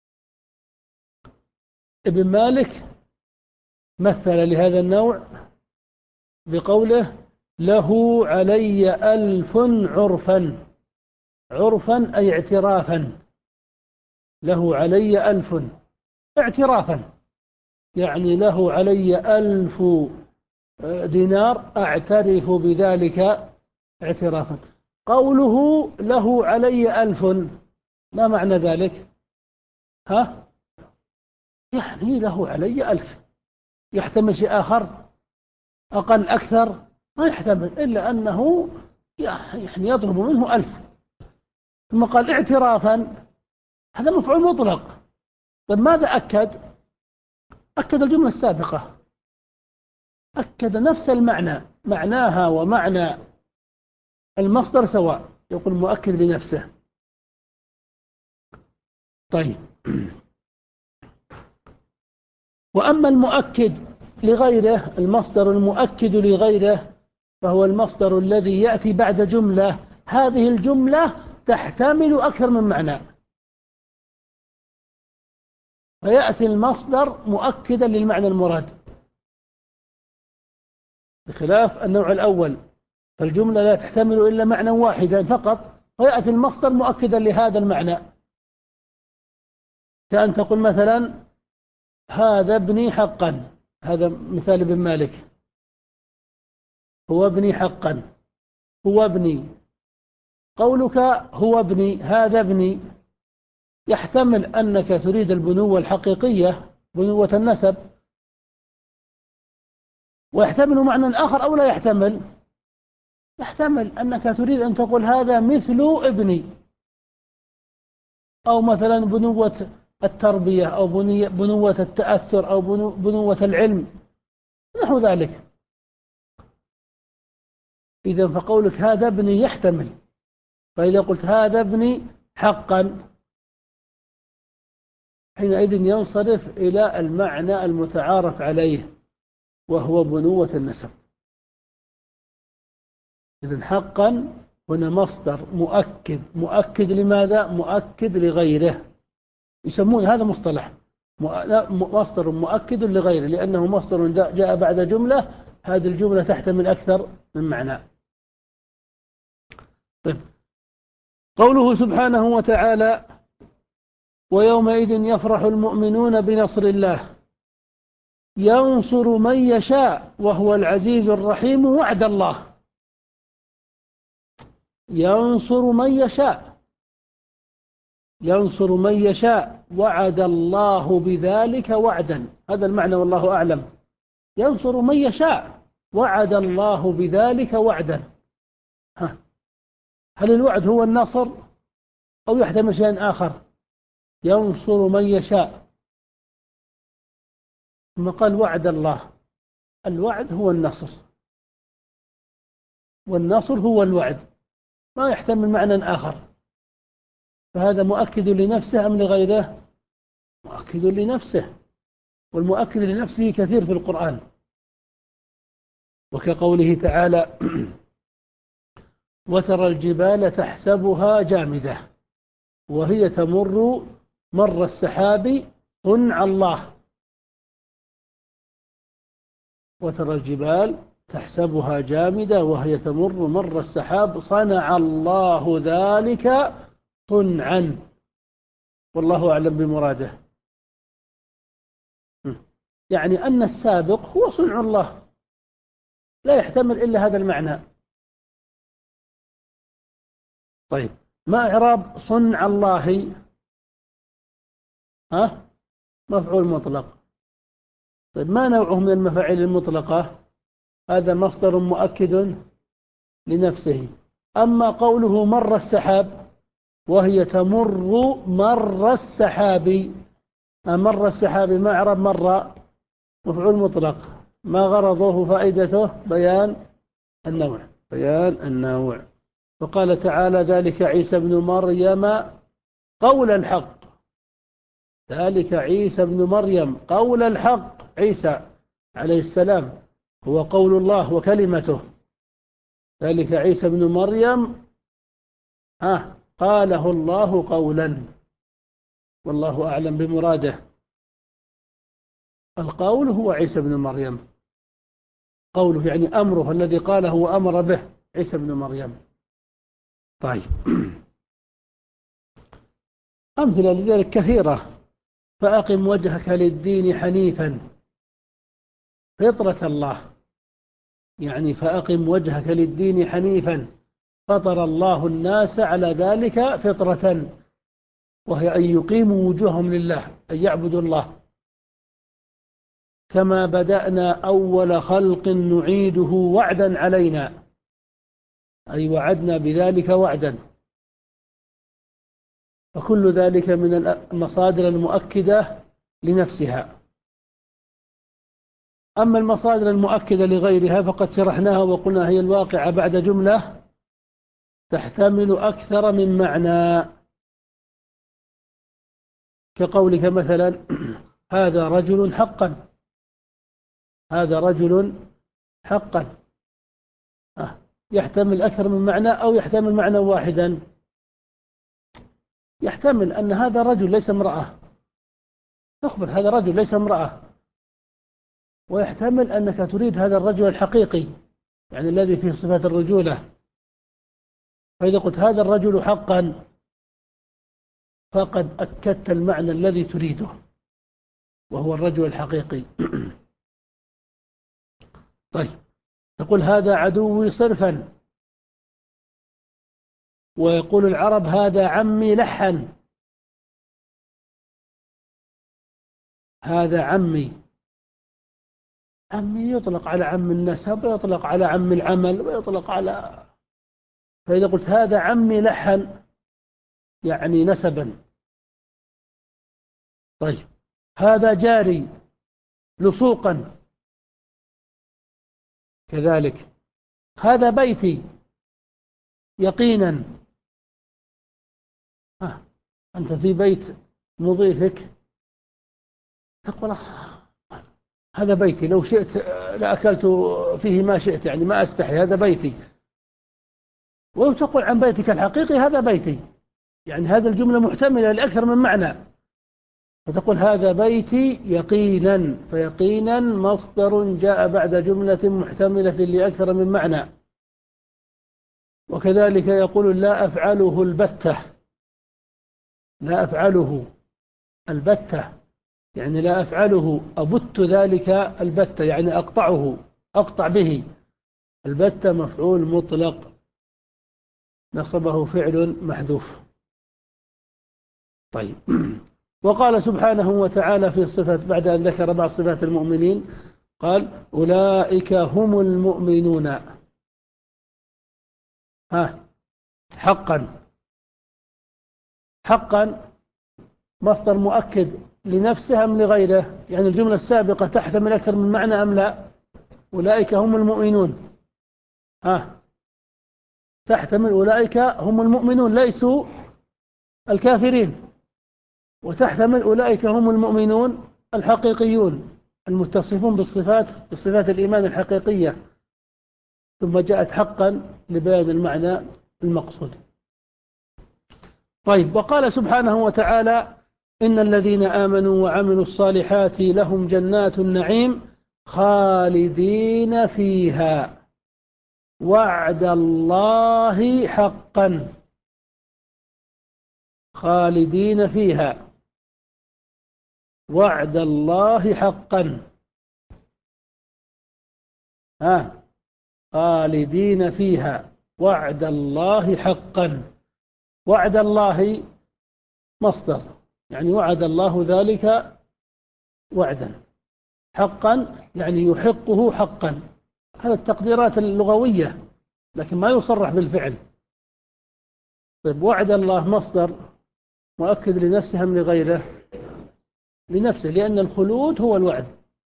ابن مالك مثل لهذا النوع بقوله له علي ألف عرفا. عرفا أي اعترافا. له علي ألف اعترافا، يعني له علي ألف دينار أعترف بذلك اعترافا. قوله له علي ألف ما معنى ذلك؟ ها؟ يعني له علي ألف. يحتمل شيء آخر أقل أكثر؟ ما يحتمل، إلا أنه يعني يطلب منه ألف. ثم قال اعترافا، هذا مفعول مطلق. طيب ماذا أكد؟ أكد الجملة السابقة، أكد نفس المعنى، معناها ومعنى المصدر سواء، يقول مؤكد لنفسه. طيب، وأما المؤكد لغيره، المصدر المؤكد لغيره، فهو المصدر الذي يأتي بعد جملة هذه الجملة تحتمل أكثر من معنى، فيأتي المصدر مؤكدا للمعنى المراد، بخلاف النوع الأول فالجملة لا تحتمل إلا معنى واحدا فقط، ويأتي المصدر مؤكدا لهذا المعنى. كأن تقول مثلا هذا ابني حقا، هذا مثال ابن مالك، هو ابني حقا، هو ابني. قولك هو ابني، هذا ابني، يحتمل أنك تريد البنوة الحقيقية، بنوة النسب، ويحتمل معنى آخر أو لا يحتمل. يحتمل أنك تريد أن تقول هذا مثل ابني، أو مثلا بنوة التربية، أو بنوة التأثر، أو بنوة العلم، نحو ذلك. إذا فقولك هذا ابني يحتمل. فإذا قلت هذا ابني حقا، حينئذ ينصرف إلى المعنى المتعارف عليه، وهو بنوة النسب. إذن حقا هنا مصدر مؤكد. مؤكد لماذا؟ مؤكد لغيره. يسمون هذا مصطلح مصدر مؤكد لغيره، لأنه مصدر جاء بعد جملة، هذه الجملة تحتمل أكثر من معنى. طيب، قوله سبحانه وتعالى ويومئذ يفرح المؤمنون بنصر الله ينصر من يشاء وهو العزيز الرحيم وعد الله. ينصر من يشاء، ينصر من يشاء، وعد الله بذلك وعدا. هذا المعنى والله أعلم. ينصر من يشاء، وعد الله بذلك وعدا. ها، هل الوعد هو النصر أو يحتمل شيئا آخر؟ ينصر من يشاء، ثم قال وعد الله. الوعد هو النصر، والنصر هو الوعد، ما يحتمل معنى آخر. فهذا مؤكد لنفسه أم لغيره؟ مؤكد لنفسه، والمؤكد لنفسه كثير في القرآن، وكقوله تعالى وترى الجبال تحسبها جامدة وهي تمر مر السحاب صنع الله. وترى الجبال تحسبها جامدة وهي تمر مر السحاب صنع الله ذلك صنعا، والله أعلم بمراده. يعني أن السابق هو صنع الله، لا يحتمل إلا هذا المعنى. طيب، ما إعراب صنع الله؟ ها، مفعول مطلق. طيب، ما نوعه من المفاعيل المطلقة؟ هذا مصدر مؤكد لنفسه. أما قوله مر السحاب وهي تمر مر السحاب، مر السحاب ما إعراب مر؟ مفعول مطلق. ما غرضه فائدته؟ بيان النوع، بيان النوع. وقال تعالى ذلك عيسى بن مريم قول الحق. ذلك عيسى بن مريم قول الحق. عيسى عليه السلام هو قول الله وكلمته. ذلك عيسى بن مريم ها قاله الله قولا، والله أعلم بمراده. القول هو عيسى بن مريم، قوله يعني أمره الذي قاله وأمر به عيسى بن مريم. طيب، أمثلة لذلك كثيرة. فأقم وجهك للدين حنيفا فطرة الله، يعني فأقم وجهك للدين حنيفا، فطر الله الناس على ذلك فطرة، وهي أن يقيموا وجوههم لله، أن يعبدوا الله. كما بدأنا أول خلق نعيده وعدا علينا. أي وعدنا بذلك وعدا. فكل ذلك من المصادر المؤكدة لنفسها. أما المصادر المؤكدة لغيرها فقد شرحناها وقلنا هي الواقعة بعد جملة تحتمل أكثر من معنى، كقولك مثلا هذا رجل حقا، هذا رجل حقا، يحتمل أكثر من معنى أو يحتمل معنى واحدا. يحتمل أن هذا الرجل ليس امرأة، تخبر هذا الرجل ليس امرأة، ويحتمل أنك تريد هذا الرجل الحقيقي يعني الذي فيه صفات الرجولة، فإذا قلت هذا الرجل حقا فقد أكدت المعنى الذي تريده وهو الرجل الحقيقي. طيب تقول هذا عدوي صرفا، ويقول العرب هذا عمي لحا، هذا عمي. عمي يطلق على عم النسب ويطلق على عم العمل ويطلق على، فإذا قلت هذا عمي لحا يعني نسبا. طيب هذا جاري لصوقا كذلك، هذا بيتي يقينا. آه. أنت في بيت مضيفك تقول هذا بيتي لو شئت لأكلت فيه ما شئت، يعني ما أستحي، هذا بيتي. وتقول عن بيتك الحقيقي هذا بيتي، يعني هذه الجملة محتملة لأكثر من معنى، فتقول هذا بيتي يقينا، فيقينا مصدر جاء بعد جملة محتملة لأكثر من معنى. وكذلك يقول لا أفعله البتة، لا أفعله البتة يعني لا أفعله أبت ذلك البتة يعني أقطعه، أقطع به. البتة مفعول مطلق نصبه فعل محذوف. طيب وقال سبحانه وتعالى في الصفة بعد أن ذكر بعض صفات المؤمنين قال أولئك هم المؤمنون. ها حقا، حقا مصدر مؤكد لنفسه أم لغيره؟ يعني الجملة السابقة تحتمل أكثر من معنى أم لا؟ أولئك هم المؤمنون، ها تحتمل أولئك هم المؤمنون ليسوا الكافرين، وتحتمل أولئك هم المؤمنون الحقيقيون المتصفون بالصفات بصفات الإيمان الحقيقية، ثم جاءت حقا لبيان المعنى المقصود. طيب وقال سبحانه وتعالى إن الذين آمنوا وعملوا الصالحات لهم جنات النعيم خالدين فيها وعد الله حقا، خالدين فيها وعد الله حقا. ها خالدين فيها وعد الله حقا. وعد الله مصدر يعني وعد الله ذلك وعدا، حقا يعني يحقه حقا. هذا التقديرات اللغوية لكن ما يصرح بالفعل. طيب وعد الله مصدر مؤكد لنفسه أم لغيره؟ لنفسه، لأن الخلود هو الوعد.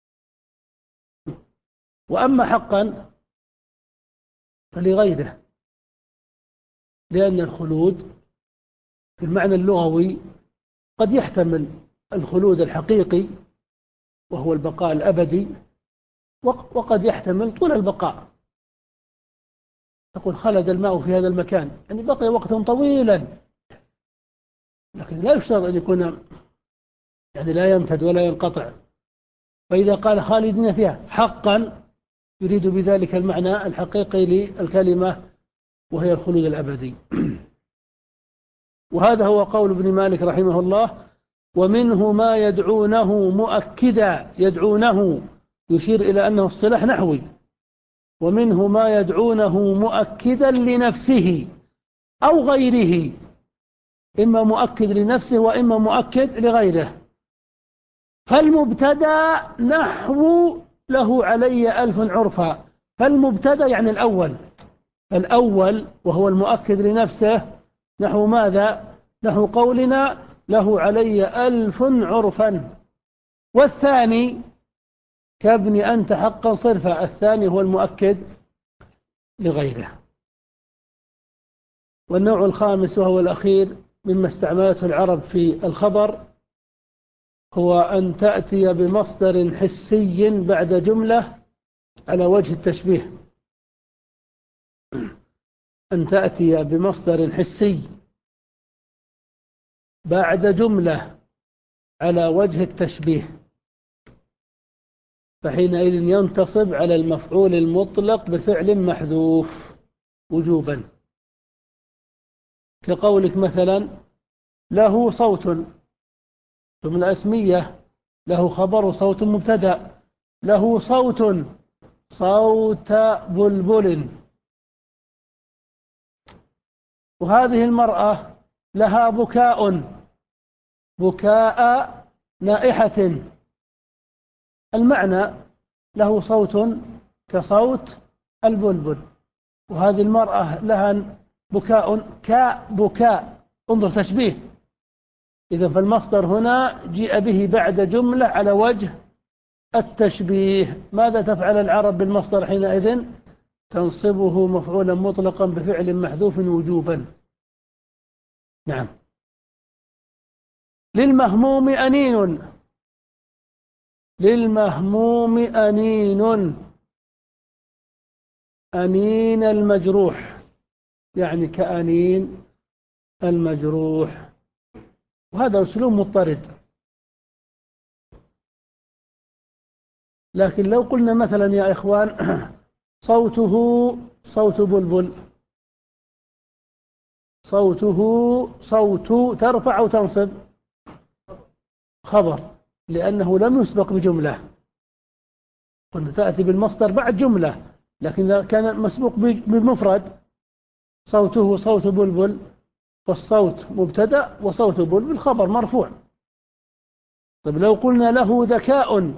وأما حقا فلغيره، لأن الخلود في المعنى اللغوي قد يحتمل الخلود الحقيقي وهو البقاء الأبدي، وقد يحتمل طول البقاء. تقول خلد الماء في هذا المكان يعني بقي وقتا طويلا، لكن لا يشترط أن يكون يعني لا يمتد ولا ينقطع. فإذا قال خالدين فيها حقا يريد بذلك المعنى الحقيقي للكلمة وهي الخلود الأبدي. وهذا هو قول ابن مالك رحمه الله ومنه ما يدعونه مؤكدا، يدعونه يشير إلى أنه اصطلاح نحوي، ومنه ما يدعونه مؤكدا لنفسه أو غيره، إما مؤكد لنفسه وإما مؤكد لغيره. فالمبتدا نحو له علي ألف عرفا، فالمبتدا يعني الأول الأول وهو المؤكد لنفسه نحو ماذا؟ نحو قولنا له علي ألف عرفا. والثاني كابن أنت حقا صرفا، الثاني هو المؤكد لغيره. والنوع الخامس وهو الأخير مما استعملته العرب في الخبر هو أن تأتي بمصدر حسي بعد جملة على وجه التشبيه. أن تأتي بمصدر حسي بعد جملة على وجه التشبيه، فحينئذ ينتصب على المفعول المطلق بفعل محذوف وجوبا، كقولك مثلا له صوت، جملة اسمية، له خبر صوت مبتدأ، له صوت صوت بلبل. وهذه المرأة لها بكاء بكاء نائحة، المعنى له صوت كصوت البلبل، وهذه المرأة لها بكاء كبكاء. انظر تشبيه. إذا فالمصدر هنا جيء به بعد جملة على وجه التشبيه. ماذا تفعل العرب بالمصدر حينئذ؟ تنصبه مفعولا مطلقا بفعل محذوف وجوبا. نعم. للمهموم أنين، للمهموم أنين، أنين المجروح، يعني كأنين المجروح، وهذا أسلوب مضطرد. لكن لو قلنا مثلا يا إخوان صوته صوت بلبل، صوته صوت ترفع أو تنصب؟ خبر، لأنه لم يسبق بجملة. كنت تأتي بالمصدر بعد جملة، لكن إذا كان مسبوق بالمفرد صوته صوت بلبل، والصوت مبتدأ وصوت بلبل خبر مرفوع. طيب لو قلنا له ذكاء،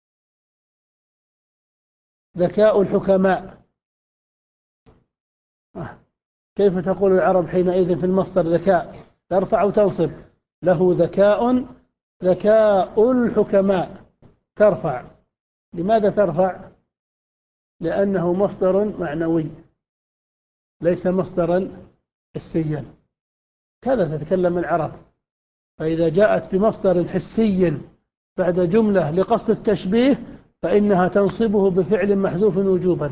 ذكاء الحكماء، كيف تقول العرب حينئذ في المصدر ذكاء؟ ترفع أو تنصب؟ له ذكاء، ذكاء الحكماء، ترفع. لماذا ترفع؟ لأنه مصدر معنوي ليس مصدرا حسيا. كذا تتكلم العرب. فإذا جاءت بمصدر حسي بعد جملة لقصد التشبيه فإنها تنصبه بفعل محذوف وجوبا.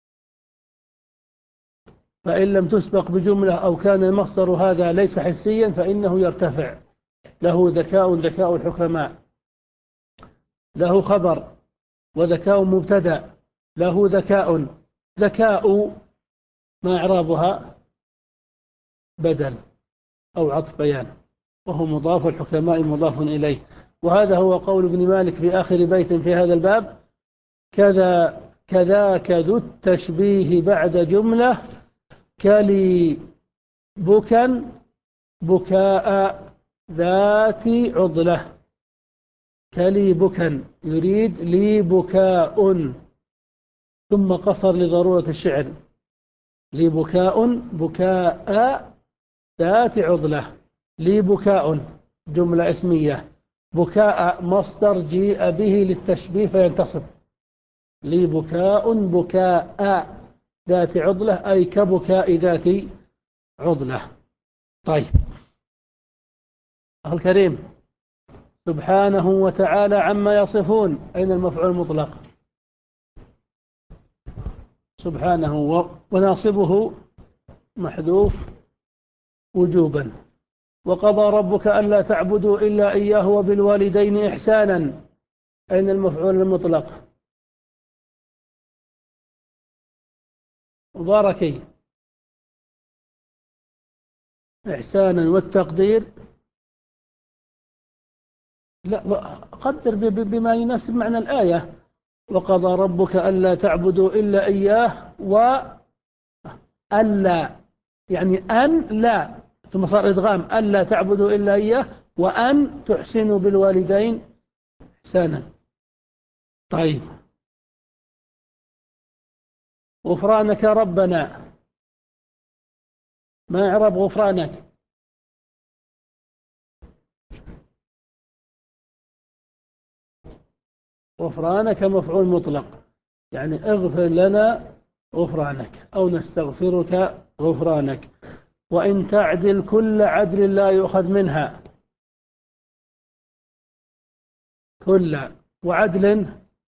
فإن لم تسبق بجملة أو كان المصدر هذا ليس حسيا فإنه يرتفع. له ذكاء، ذكاء الحكماء، له خبر وذكاء مبتدأ، له ذكاء، ذكاء ما إعرابها؟ بدل أو عطف بيان، وهو مضاف، الحكماء مضاف إليه. وهذا هو قول ابن مالك في آخر بيت في هذا الباب: كذا كذاك ذو التشبيه بعد جملة كلي بكا بكاء ذات عضلة. كلي بكا يريد لي بكاء، ثم قصر لضرورة الشعر: لي بكاء بكاء ذات عضلة. لي بكاء جملة اسمية، بكاء مصدر جيء به للتشبيه فينتصب. لي بكاء بكاء ذات عضلة أي كبكاء ذات عضلة. طيب أخي الكريم، سبحانه وتعالى عما يصفون، أين المفعول المطلق؟ سبحانه، وناصبه محذوف وجوبا. وقضى ربك ألا تعبدوا إلا إياه وبالوالدين إحسانا، أين المفعول المطلق؟ مباركي. إحسانا، والتقدير لا، قدر بما يناسب معنى الآية: وقضى ربك ألا تعبدوا إلا إياه وألا، يعني أن لا، ثم صار إدغام: ألا تعبدوا إلا إياه وأن تحسنوا بالوالدين إحسانا. طيب غفرانك ربنا، ما إعراب غفرانك؟ غفرانك مفعول مطلق، يعني اغفر لنا غفرانك أو نستغفرك غفرانك. وإن تعدل كل عدل لا يؤخذ منها، كل وعدل.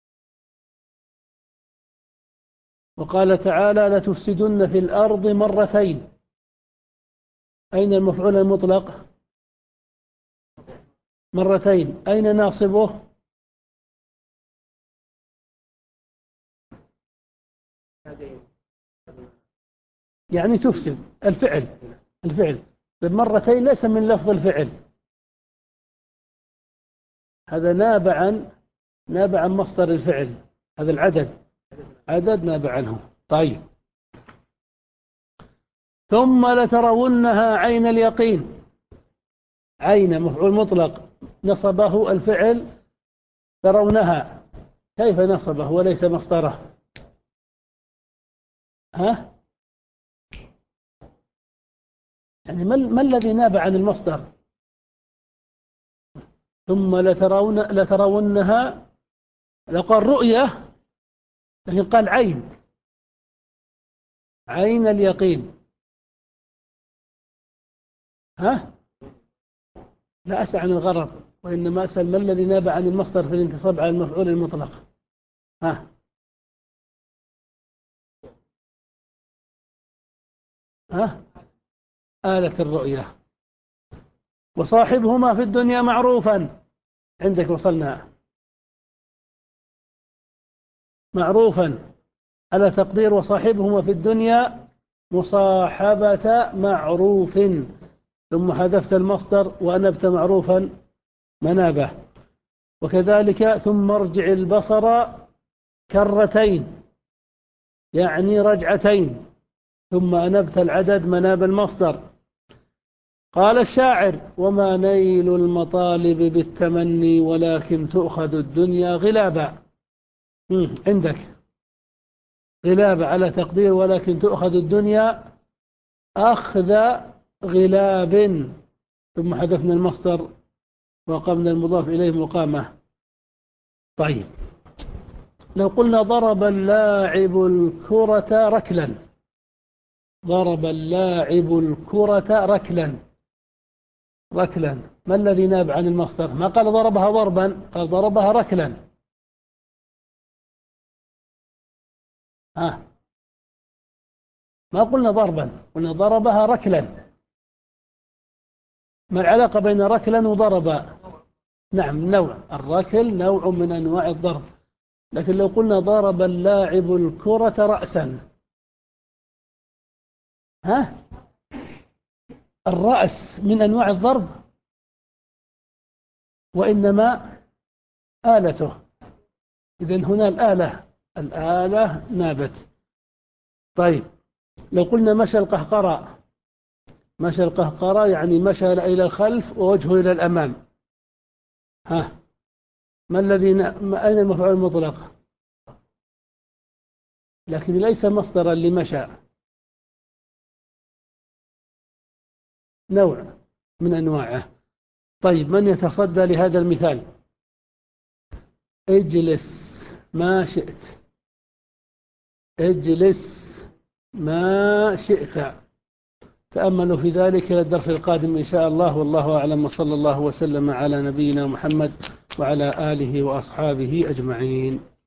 وقال تعالى لتفسدن في الأرض مرتين. أين المفعول المطلق؟ مرتين. أين ناصبه؟ يعني تفسد الفعل، الفعل مرتين ليس من لفظ الفعل، هذا نابع عن نابع عن مصدر الفعل، هذا العدد عدد نابع عنه. طيب. ثم لترونها عين اليقين. عين مفعول مطلق نصبه الفعل ترونها، كيف نصبه وليس مصدره؟ ها؟ يعني ما, ما الذي نابع عن المصدر؟ ثم لترون لترونها، لقال رؤية لكن قال عين، عين اليقين. ها؟ لا أسأل عن الغرض، وإنما أسأل ما الذي نابع عن المصدر في الانتصاب على المفعول المطلق. ها؟ ها؟ آلة الرؤية. وصاحبهما في الدنيا معروفا، عندك وصلنا معروفا على تقدير وصاحبهما في الدنيا مصاحبة معروف، ثم حذفت المصدر وأنبت معروفا منابه. وكذلك ثم ارجع البصر كرتين، يعني رجعتين، ثم أنبت العدد مناب المصدر. قال الشاعر وما نيل المطالب بالتمني ولكن تؤخذ الدنيا غلابا. عندك غلابة على تقدير ولكن تؤخذ الدنيا أخذ غلاب، ثم حذفنا المصدر وقمنا المضاف إليه مقامة. طيب. لو قلنا ضرب اللاعب الكرة ركلا، ضرب اللاعب الكرة ركلا، ركلا ما الذي ناب عن المصدر؟ ما قال ضربها ضربا، قال ضربها ركلا. ها؟ ما قلنا ضربا، قلنا ضربها ركلا. ما العلاقة بين ركلا وضربا؟ نعم، نوع الركل نوع من أنواع الضرب، لكن لو قلنا ضرب اللاعب الكرة رأسا، ها؟ الرأس من أنواع الضرب وإنما آلته، إذن هنا الآلة، الآلة نابت. طيب. لو قلنا مشى القهقرى، مشى القهقرى يعني مشى إلى الخلف ووجهه إلى الأمام. ها؟ ما الذي ن... أين المفعول المطلق؟ لكن ليس مصدرا لمشى، نوع من أنواعه. طيب. من يتصدى لهذا المثال؟ اجلس ما شئت، اجلس ما شئت. تأملوا في ذلك إلى الدرس القادم إن شاء الله، والله أعلم، وصلى الله وسلم على نبينا محمد وعلى آله وأصحابه أجمعين.